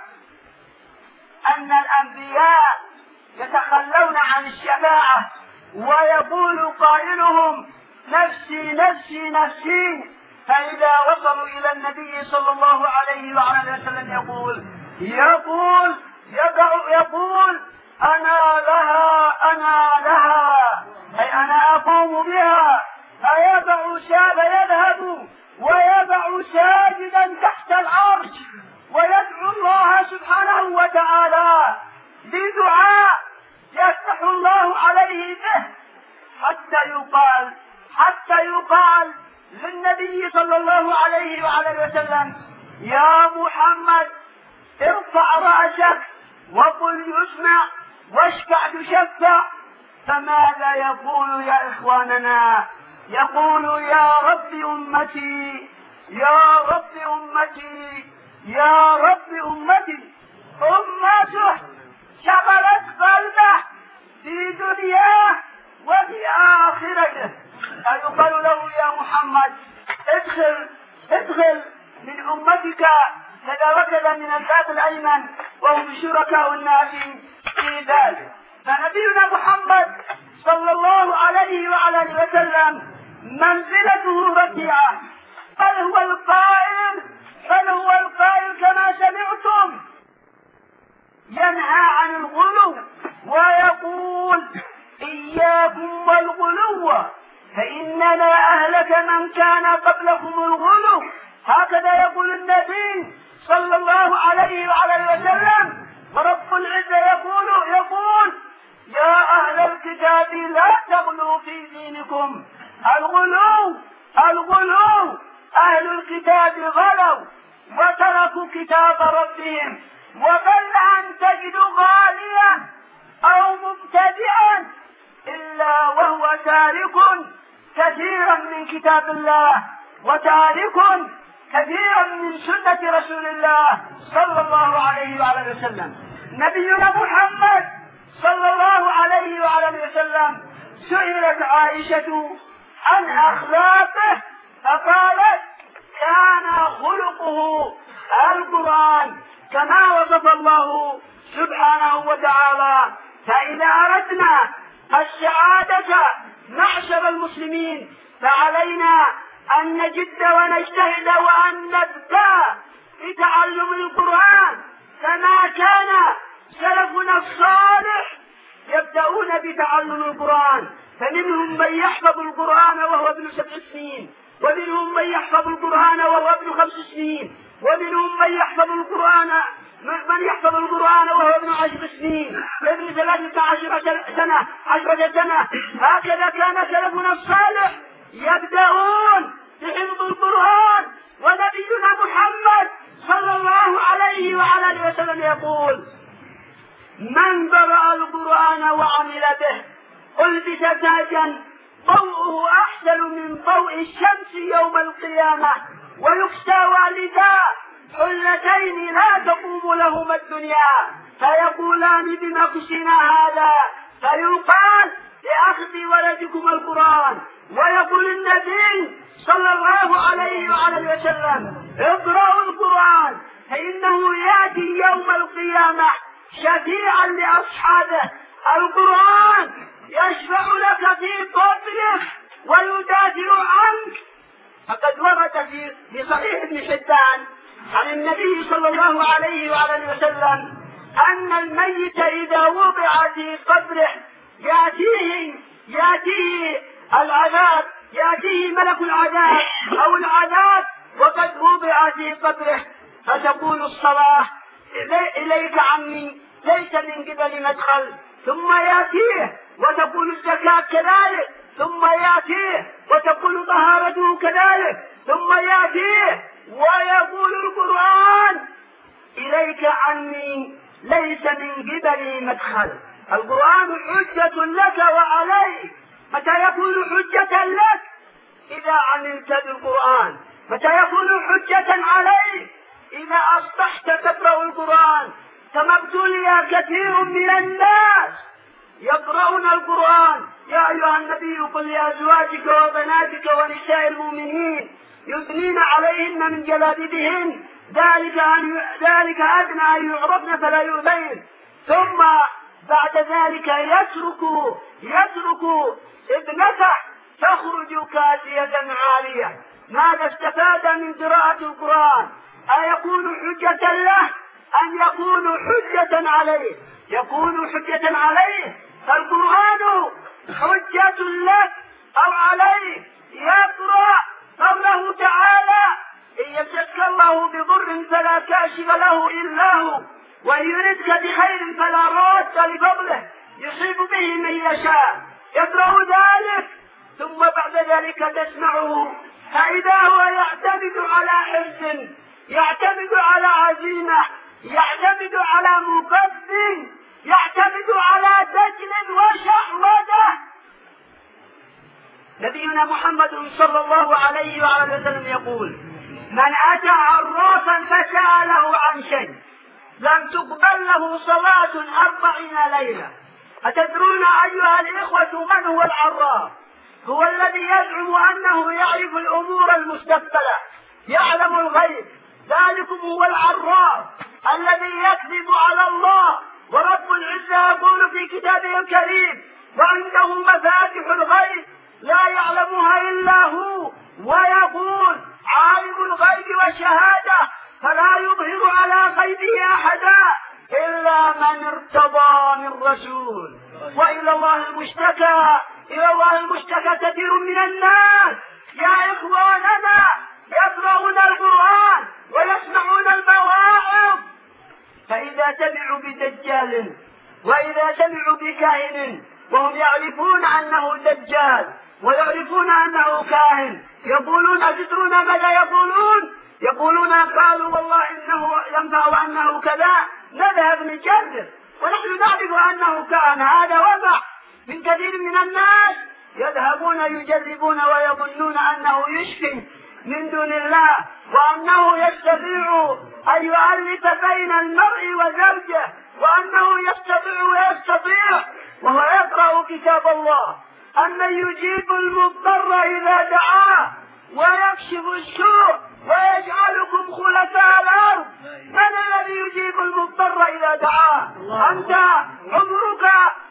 أن الأنبياء يتخلون عن الشفاعة ويقول قائلهم نفسي نفسي نفسي، فإذا وصلوا إلى النبي صلى الله عليه وعلى آله وسلم يقول يقول يقول, يقول أنا لها أنا لها أي أنا أقوم بها. فيضع شاب يذهب ويضع ساجدا تحت العرش ويدعو الله سبحانه وتعالى بدعاء يفتح الله عليه به حتى يقال حتى يقال للنبي صلى الله عليه وعلى وسلم يا محمد ارفع رأسك وقل يسمع واشفع تشفع. فماذا يقول يا إخواننا؟ يقول يا رب أمتي يا رب أمتي يا رب أمتي. أمته شغلت قلبه في دنياه وفي آخرته. فيقال له يا محمد ادخل ادخل من أمتك كذا وكذا من الباب الأيمن وهم شركاء الناس في ذلك. فنبينا محمد صلى الله عليه وعلى آله وسلم منزلته رفيعة. بل هو القائل بل هو القائل كما سمعتم ينهى عن الغلو ويقول إياكم والغلو فإننا أهلك من كان قبلكم الغلو. هكذا يقول النبي صلى الله عليه وعلى آله وسلم. ورب العزة يقول يقول يا أهل الكتاب لا تغلوا في دينكم. الغلو الغلو أهل الكتاب غلوا وتركوا كتاب ربهم. وقل أن تجد غاليا أو مبتدئا إلا وهو تارك كثيرا من كتاب الله وتارك كثيرا من سنة رسول الله صلى الله عليه وعلى وسلم. نبينا محمد صلى الله عليه وعلى وسلم سئلت عائشة عن أخلاقه فقالت كان خلقه القرآن كما وصف الله سبحانه وتعالى. فإذا أردنا السعادة معشر المسلمين فعلينا أن نجد ونجتهد وأن نبدأ في تعلم القرآن كما كان سلفنا الصالح يبدأون بتعلم القرآن. فمنهم من يحفظ القرآن وهو ابن سبع سنين، ومنهم من يحفظ القرآن وهو ابن خمس سنين، ومنهم من يحفظ القرآن من يحفظ القرآن وهو ابن عشر سنين، ابن ثلاثة عشر سنة عشرة سنة. هكذا كان سلفنا الصالح يبدأون بحفظ القرآن. ونبينا محمد صلى الله عليه وعلى اله وسلم يقول: من قرأ القرآن وعمل به ألبس تاجا ضوءه أحسن من ضوء الشمس يوم القيامة، ويكسى والداه حلتين لا تقوم لهما الدنيا، فيقولان بنقصنا هذا، فيقال لأخذ ولدكم القرآن. ويقول النبي صلى الله عليه وعلى وسلم: اقرأوا القرآن فإنه يأتي يوم القيامة شفيعا لأصحابه. القرآن يشفع لك في قبرك ويدافع عنك. فقد ورد في صحيح ابن حبان عن النبي صلى الله عليه وعلى وسلم أن الميت إذا وضع في قبره يأتيه يأتيه العذاب، يأتيه ملك العذاب أو العذاب وقد وضع في قبره، فتقول الصلاة: إليك عمي ليس من قبل مدخل. ثم يأتيه وتقول الزكاة كذلك، ثم يأتيه وتقول طهارته كذلك، ثم يأتيه ويقول القرآن: إليك عني ليس من قبلي مدخل. القرآن حجة لك وعليك. متى يكون حجة لك؟ إذا عملت بالقرآن. متى يكون حجة عليك؟ إذا أصبحت تقرأ القرآن. كما ابتلي كثير من الناس يقرؤون القرآن. يا أيها النبي قل لأزواجك وبناتك ونساء المؤمنين يثنين عليهن من جلابيبهن ذلك أن ذلك أدنى أن يعرفن فلا يؤذين. ثم بعد ذلك يترك يترك ابنته تخرج كاسية عالية. ماذا استفاد من قراءة القرآن؟ أيكون حجة له أن يكون حجة عليه؟ يكون حجة عليه. فالقرآن حجة لك أو عليه. يقرأ قوله تعالى: إن يمسسك الله بضر فلا كاشف له إلا هو، وإن يردك بخير فلا راد لفضله يصيب به من يشاء. يقرأ ذلك ثم بعد ذلك تسمعه، فإذا هو يعتمد على حرص، يعتمد على عزيمة، يعتمد على مقدم، يعتمد على دجل وشهوته. نبينا محمد صلى الله عليه وعلى وسلم يقول: من أتى عرافا فسأله عن شيء لم تقبل له صلاة أربعين ليلة. أتدرون أيها الإخوة من هو العراف؟ هو الذي يزعم أنه يعرف الأمور المستقبلة، يعلم الغيب. ذلكم هو العراف الذي يكذب على الله. ورب العزة يقول في كتابه الكريم: وعنده مفاتح الغيب لا يعلمها إلا هو. ويقول: عالم الغيب والشهادة فلا يظهر على غيبه أحدا إلا من ارتضى من رسول. وإلى الله المشتكى، إلى الله المشتكى كثير من الناس يا إخواننا يقرؤون القرآن ويسمعون المواعظ، فإذا سمعوا بدجال وإذا سمعوا بكاهن وهم يعرفون أنه دجال ويعرفون أنه كاهن يقولون: أتدرون ماذا يقولون؟ يقولون: قالوا والله إنه ينفع أنه كذا، نذهب نجرب ونحن نعرف أنه كان. هذا وضع من كثير من الناس يذهبون يجربون ويظنون أنه يشفي من دون الله، وأنه يستطيع أن يؤلف بين المرء وزوجه، وأنه يستطيع ويستطيع وهو يقرأ كتاب الله: أمن يجيب المضطر إذا دعاه ويكشف السوء ويجعلكم خلفاء الأرض. من الذي يجيب المضطر إذا دعاه؟ أنت عمرك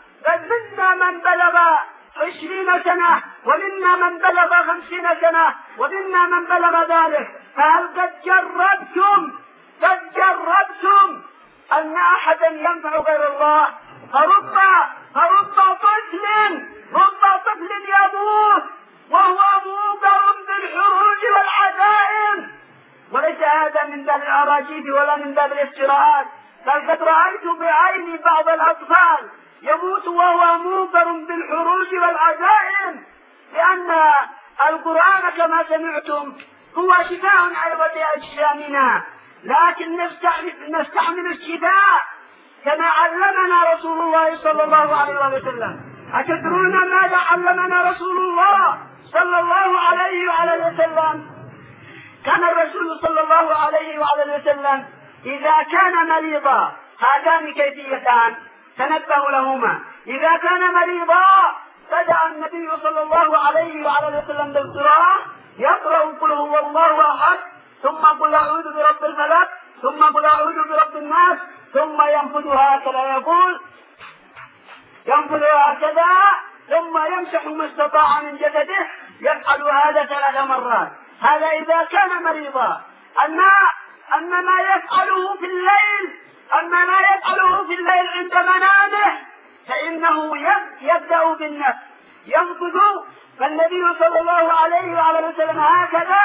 منا من بلغ عشرين سنة ومنا من بلغ خمسين سنة ومنا من بلغ ذلك، فهل قد جربتم قد جربتم أن أحدا ينفع غير الله؟ فرب فرب طفل رب طفل يموت وهو موقع بالحروج والعزائم. وليس هذا من باب الأراجيف ولا من باب الافتراءات، بل قد رأيت بعيني بعض الأطفال يموت وهو موقر بالحروج والعزائم، لأن القرآن كما سمعتم هو شفاء أيضا لأجسامنا، لكن نستعمل الشفاء كما علمنا رسول الله صلى الله عليه وسلم. أتدرون ماذا علمنا رسول الله صلى الله عليه وعلى وسلم؟ كان الرسول صلى الله عليه وعلى وسلم إذا كان مريضا، هذان كيفيتان تنبهوا لهما. إذا كان مريضا بدأ النبي صلى الله عليه وعلى وسلم بالقراءة، يقرأ قل هو الله أحد، ثم قل أعوذ برب الفلق، ثم قل أعوذ برب الناس، ثم ينفذها هكذا، يقول ينفذها هكذا، ثم يمسح ما استطاع من جسده، يفعل هذا ثلاث مرات. هذا إذا كان مريضا. أما أما ما يفعله في الليل أما ما يفعله في الليل عند منامه فإنه يبدأ بالنفس، ينفذ. فالنبي صلى الله عليه وعلى وسلم هكذا،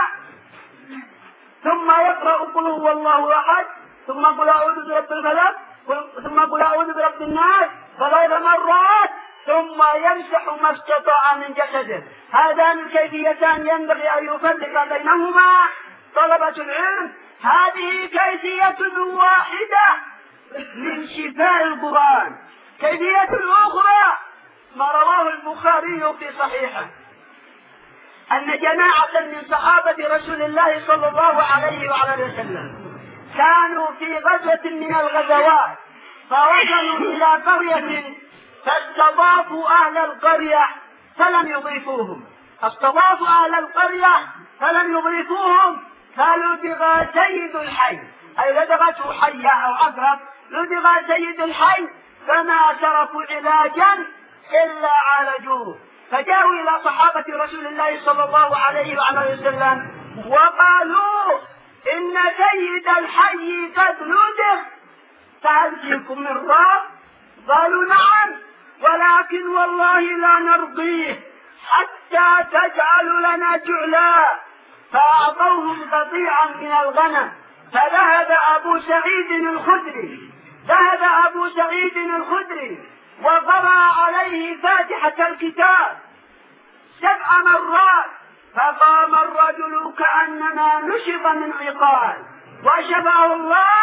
ثم يقرأ قل هو الله أحد، ثم قل أعوذ برب الفلق، ثم قل أعوذ برب الناس ثلاث مرات، ثم يمسح ما استطاع من جسده. هذان الكيفيتان ينبغي أن يفرق بينهما طلبة العلم. هذه كيفية واحدة من شفاء القرآن. كيفية أخرى ما رواه البخاري في صحيحه أن جماعة من صحابة رسول الله صلى الله عليه وعلى وسلم كانوا في غزوة من الغزوات، فوصلوا إلى قرية فاستضافوا أهل القرية فلم يضيفوهم استضافوا أهل القرية فلم يضيفوهم فلدغ سيد الحي، أي لدغته حية أو عقرب، لدغ سيد الحي، فما تركوا علاجا إلا عالجوه. فجاءوا إلى صحابة رسول الله صلى الله عليه وعلى وسلم وقالوا إن سيد الحي قد لدغ، فهل فيكم من راق؟ قالوا نعم، ولكن والله لا نرضيه حتى تجعل لنا جعلا. فأعطوهم قطيعا من الغنم. فذهب أبو سعيد الخدري ذهب أبو سعيد الخدري وقرأ عليه فاتحة الكتاب سبع مرات، فقام الرجل كأنما نشط من عقال، وشفاه الله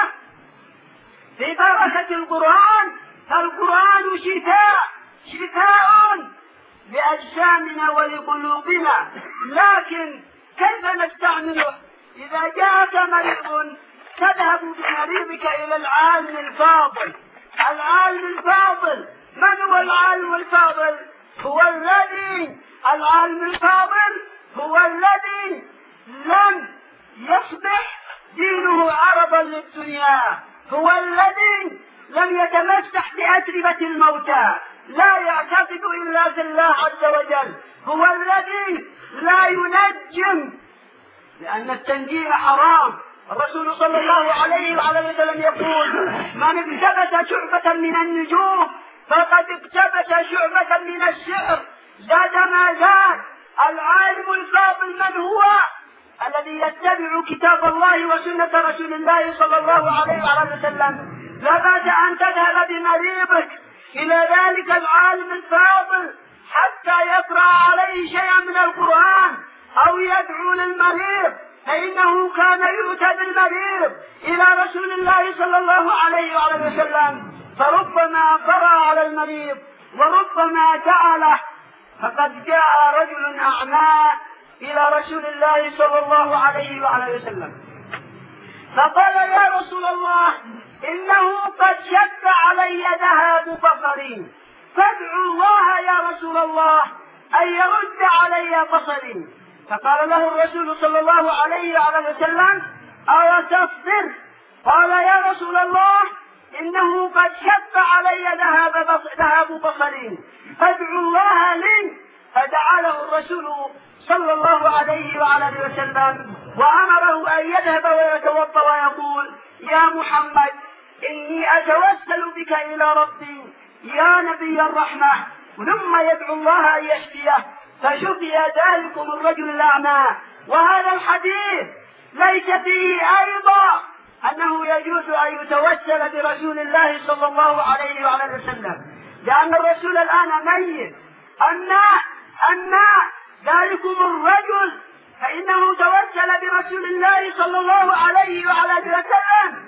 ببركة القرآن. فالقرآن شفاء شفاء لأجسامنا ولقلوبنا، لكن كيف نستعمله؟ إذا جاءك مريض تذهب بمريضك إلى العالم الفاضل. العالم الفاضل من هو العالم الفاضل؟ هو الذي العالم الفاضل هو الذي لم يصبح دينه عرضا للدنيا، هو الذي لم يتمسح بأتربة الموتى، لا يعتقد إلا في الله عز وجل، هو الذي لا ينجم، لأن التنجيم حرام. الرسول صلى الله عليه وعلى وسلم يقول من اقتبس شعبة من النجوم فقد اقتبس شعبة من الشعر. زاد ما زاد. العالم الفاضل من هو؟ الذي يتبع كتاب الله وسنة رسول الله صلى الله عليه وعلى وسلم. لا بد أن تذهب بمريضك إلى ذلك العالم الفاضل حتى يقرأ عليه شيئا من القرآن أو يدعو للمريض، فإنه كان يؤتى بالمريض إلى رسول الله صلى الله عليه وعلى وسلم، فربما قرأ على المريض وربما دعا له. فقد جاء رجل أعمى إلى رسول الله صلى الله عليه وعلى وسلم فقال يا رسول الله إنه قد شق علي ذهاب بصري، فادعوا الله يا رسول الله أن يرد علي بصري. فقال له الرسول صلى الله عليه وعلى وسلم أو تصبر؟ قال يا رسول الله إنه قد شق علي ذهاب بصري، فادعوا الله لي. فدعا له الرسول صلى الله عليه وعلى وسلم وأمره أن يذهب ويتوضأ ويقول يا محمد إني أتوسل بك إلى ربي يا نبي الرحمة، ثم يدعو الله أن يشفيه. فشفي ذلكم الرجل الأعمى. وهذا الحديث ليس فيه أيضا أنه يجوز أن يتوسل برسول الله صلى الله عليه وعلى وسلم، لأن الرسول الآن ميت. أما أما ذلكم الرجل فإنه توسل برسول الله صلى الله عليه وعلى وسلم،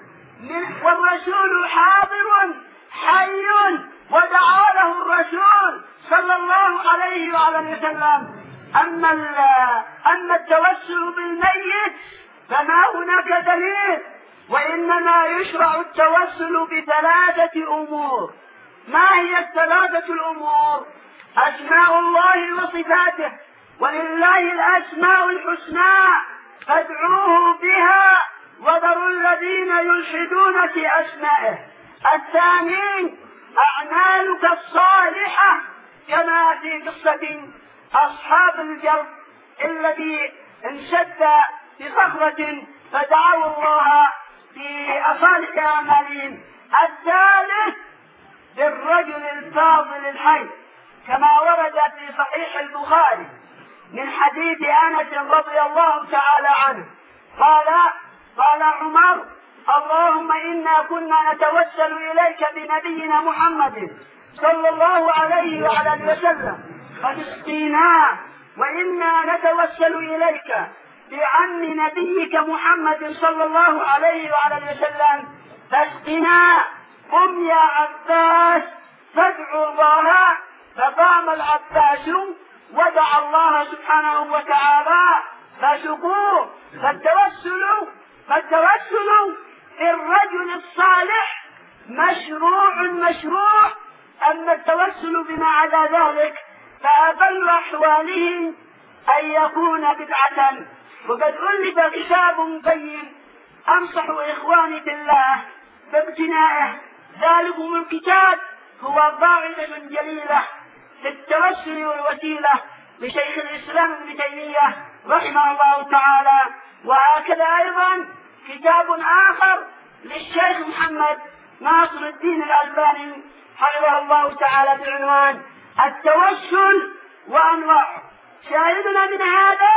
والرسول حاضر حي ودعا له الرسول صلى الله عليه وعلى وسلم. أما, أما التوسل بالميت فما هناك دليل، وإنما يشرع التوسل بثلاثة أمور. ما هي الثلاثة الأمور؟ أسماء الله وصفاته، ولله الأسماء الحسنى فادعوه بها وذروا الذين يلحدون في أسمائه. الثاني أعمالك الصالحة، كما في قصة أصحاب الجرف الذي انشد في صخرة فدعوا الله في أصالح أعمالهم. الثالث بالرجل الفاضل الحي، كما ورد في صحيح البخاري من حديث أنس رضي الله تعالى عنه قال قال عمر: اللهم إنا كنا نتوسل إليك بنبينا محمد صلى الله عليه وعلى وسلم فاسقنا، وإنا نتوسل إليك بعم نبيك محمد صلى الله عليه وعلى وسلم فاسقنا، قم يا عباس فادعوا الله. فقام العباس ودعا الله سبحانه وتعالى فسقوه. فالتوسل فالتوسل بالرجل الصالح مشروع مشروع. أما التوسل بما عدا ذلك فأقل أحواله أن يكون بدعة. وقد ألف كتاب مبين أنصح إخواني في الله بابتنائه. ذلكم الكتاب هو قاعدة جليلة في التوسل والوسيلة لشيخ الإسلام ابن تيمية رحمه الله تعالى. وهكذا أيضا كتاب آخر للشيخ محمد ناصر الدين الألباني حفظه الله تعالى بعنوان التوسل وأنواعه. شاهدنا من هذا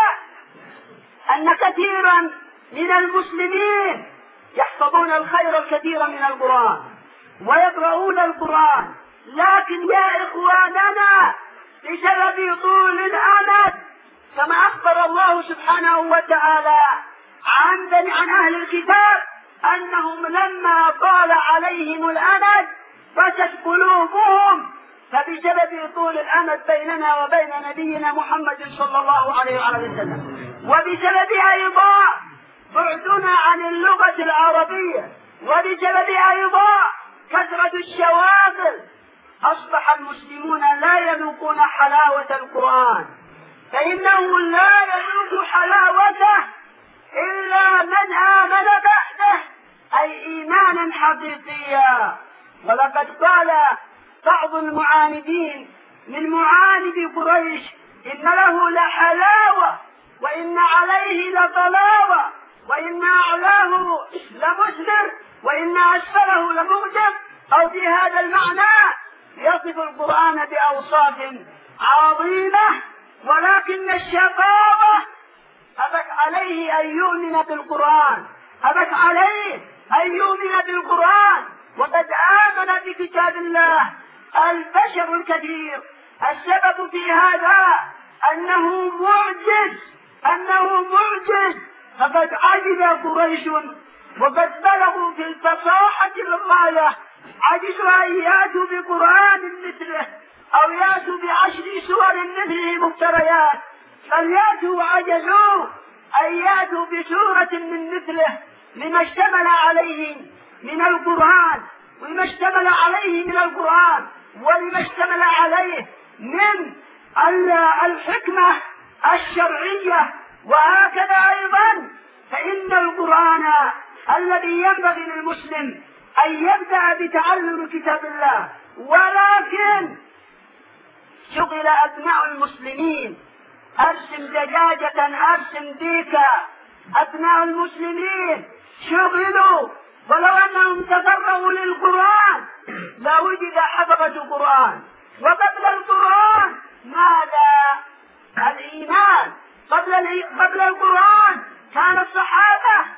أن كثيرا من المسلمين يحفظون الخير الكثير من القرآن ويقرؤون القرآن، لكن يا إخواننا بسبب طول الأمد كما أخبر الله سبحانه وتعالى عن عن أهل الكتاب أنهم لما طال عليهم الأمد فست قلوبهم، فبسبب طول الأمد بيننا وبين نبينا محمد صلى الله عليه وسلم، وبسبب أيضا بعدنا عن اللغة العربية، وبسبب أيضا كثرة الشواغل، أصبح المسلمون لا يذوقون حلاوة القرآن، فإنه لا يذوق حلاوته إلا من آمن بعده، أي إيمانا حقيقيا. ولقد قال بعض المعاندين من معاند قريش إن له لحلاوة وإن عليه لطلاوة وإن أعلاه لمسلم وإن أسفله لمغجب، أو في هذا المعنى يصف القرآن بأوصاف عظيمة، ولكن الشقاوة أبت عليه أن يؤمن بالقرآن، أبت عليه أن يؤمن بالقرآن، وقد آمن بكتاب الله البشر الكثير. السبب في هذا أنه معجز أنه معجز فقد عجز قريش وقد بلغوا في الفصاحة للغاية، عجزوا أن يأتوا بقرآن مثله أو يأتوا بعشر سور مثله مفتريات، بل يأتوا وعجزوا أن يأتوا بسورة من مثله لما اشتمل عليه من القرآن ولما اشتمل عليه من القرآن ولما اشتمل عليه من الحكمة الشرعية. وهكذا أيضا فإن القرآن الذي ينبغي للمسلم أن يبدأ بتعلم كتاب الله، ولكن شغل أبناء المسلمين، أرسم دجاجة أرسم ديكا، أبناء المسلمين شغلوا، ولو أنهم تفرغوا للقرآن لوجد حفظة القرآن. وقبل القرآن ماذا؟ الإيمان. قبل قبل القرآن كان الصحابة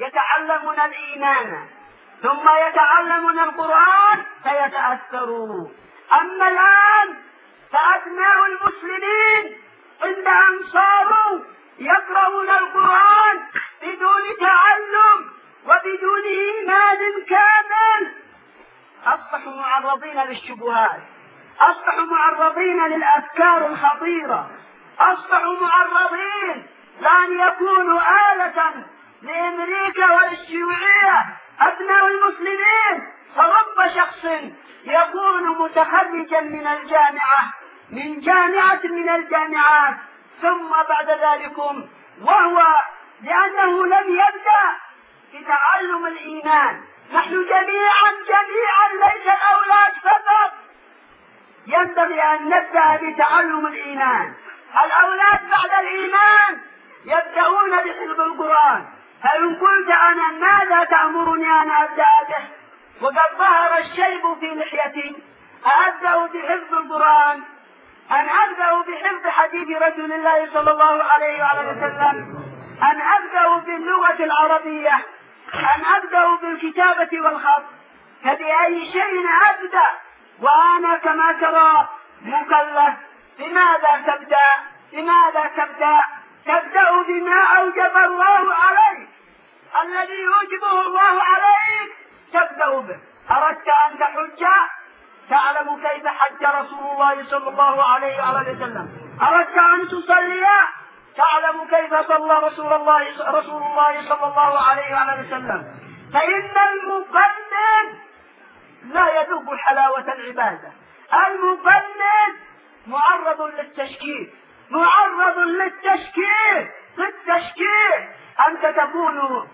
يتعلمون الإيمان ثم يتعلمون القرآن سيتأثروا. أما الآن فأبناء المسلمين عندهم صاروا يقرؤون القرآن بدون تعلم وبدون إيمان كامل، أصبحوا معرضين للشبهات، أصبحوا معرضين للأفكار الخطيرة، أصبحوا معرضين لأن يكونوا آلة لأمريكا والشيوعية. أبناء المسلمين فرب شخص يكون متخرجا من الجامعة من جامعة من الجامعات ثم بعد ذلك وهو لأنه لم يبدأ بتعلم الإيمان. نحن جميعا جميعا ليس الأولاد فقط ينبغي أن نبدأ بتعلم الإيمان. الأولاد بعد الإيمان يبدأون بحفظ القرآن. فإن قلت أنا ماذا تأمرني أن أبدأ به وقد ظهر الشيب في لحيتي، أبدأ بحفظ القرآن أن أبدأ بحفظ حديث رسول الله صلى الله عليه وعلى وسلم، أن أبدأ باللغة العربية، أن أبدأ بالكتابة والخط، فبأي شيء أبدأ وأنا كما ترى مكلف؟ بماذا تبدأ؟ بماذا تبدأ؟ تبدأ بما أوجب الله عليك، الذي يوجبه الله عليك تبدأ به. أردت أن تحج تعلم كيف حج رسول الله صلى الله عليه وسلم، أردت أن تصلي تعلم كيف صلى رسول الله رسول الله صلى الله عليه وسلم. فإن المقلد لا يذوق حلاوة العبادة، المقلد معرض للتشكيك، معرض للتشكيك للتشكيك أنت تكون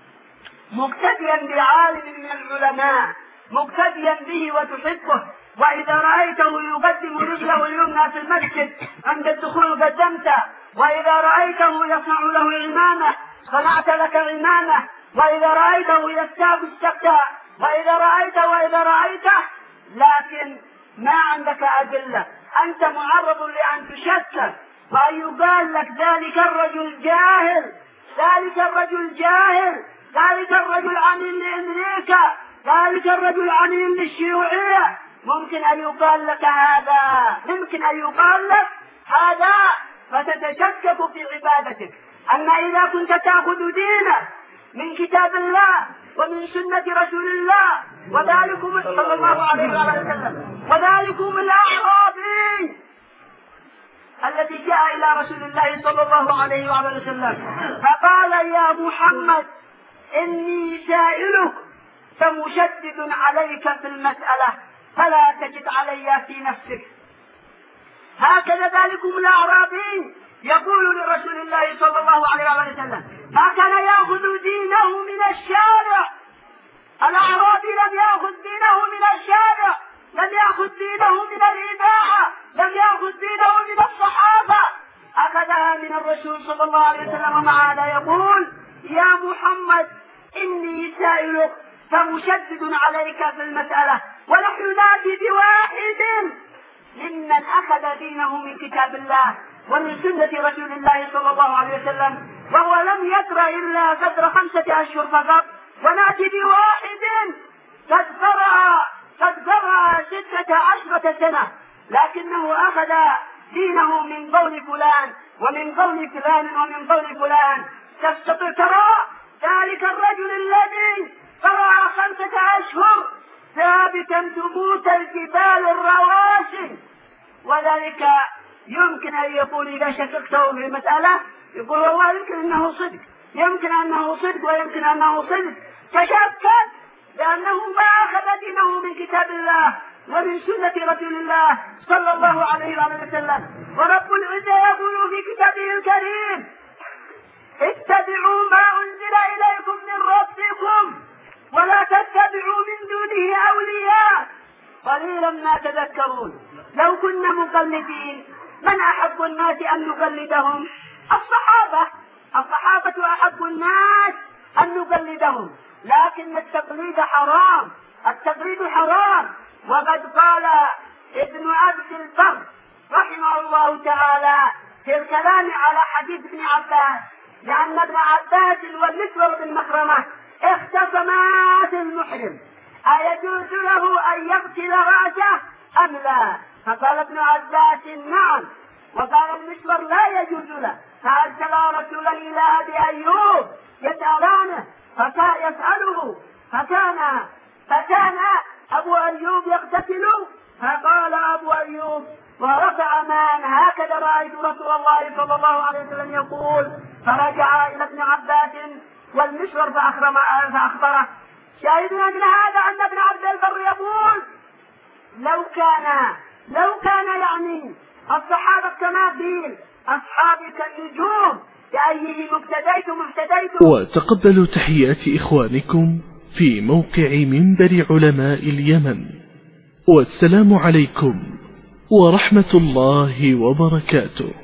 مقتديا بعالم من العلماء، مقتديا به وتحبه، وإذا رأيته يقدم رجله اليمنى في المسجد عند الدخول قدمته، وإذا رأيته يصنع له عمامة صنعت لك عمامة، وإذا رأيته يستاق استقتا، وإذا رأيته وإذا رأيته، لكن ما عندك أدلة، أنت معرض لأن تشكك وأن يقال لك ذلك الرجل جاهل، ذلك الرجل جاهل، ذلك الرجل عميل لأمريكا، ذلك الرجل عميل للشيوعية. ممكن أن يقال لك هذا، ممكن أن يقال لك هذا فتتشكك في عبادتك. أما إذا كنت تأخذ دينك من كتاب الله ومن سنة رسول الله وذلكم صلى الله عليه وسلم وذلكم الأعرابي الذي جاء إلى رسول الله صلى الله عليه وسلم فقال يا محمد إني سائلك فمشدد عليك في المسألة فلا تجد علي في نفسك. هكذا ذلكم الأعرابي يقول لرسول الله صلى الله عليه وسلم ما كان يأخذ دينه من الشارع. الأعرابي لم يأخذ دينه من الشارع، لم يأخذ دينه من الإذاعة، لم يأخذ دينه من الصحابة، أخذها من الرسول صلى الله عليه وسلم. ومع هذا يقول يا محمد إني سائلك فمشدد عليك في المسألة. ونحن نأتي بواحد ممن أخذ دينه من كتاب الله ومن سنة رسول الله صلى الله عليه وسلم وهو لم يقرأ إلا قدر خمسة أشهر فقط، ونأتي بواحد قد قرأ قد قرأ ستة عشرة سنة لكنه أخذ دينه من قول فلان ومن قول فلان ومن قول فلان. تستطيع ترى ذلك الرجل الذي قرأ خمسة أشهر ثابتا ثبوت الجبال الرواسي، وذلك يمكن أن يقول إذا شككته في مسألة يقول والله يمكن أنه صدق، يمكن أنه صدق ويمكن أنه صدق، تشكك لأنه ما أخذ دينه من كتاب الله ومن سنة رسول الله صلى الله عليه وسلم. ورب العزة يقول في كتابه الكريم اتبعوا ما أنزل إليكم من ربكم ولا تتبعوا من دونه أولياء قليلا ما تذكرون. لو كنا مقلدين من أحب الناس أن نقلدهم؟ الصحابة، الصحابة أحب الناس أن نقلدهم، لكن التقليد حرام، التقليد حرام. وقد قال ابن عبد البر رحمه الله تعالى في الكلام على حديث ابن عباس لأن ابن عباس والمسور بن مخرمة اختصما في المحرم أيجوز له أن يغسل رأسه أم لا؟ فقال ابن عباس نعم، وقال المسور لا يجوز له. فأرسل رسول الله بأيوب يسألانه فكان يسأله فكان فكان أبو أيوب يغتسل، فقال أبو أيوب ورفع مان هكذا رأيت رسول الله صلى الله عليه وسلم يقول. فرجع إلى ابن عباس والمسور فأخبره. شاهدنا من هذا أن ابن عبد البر يقول لو كان لو كان يعني الصحابة كماثيل أصحابي كالنجوم بأيه مبتديتم مبتديتم. وتقبلوا تحيات إخوانكم في موقع منبر علماء اليمن، والسلام عليكم ورحمة الله وبركاته.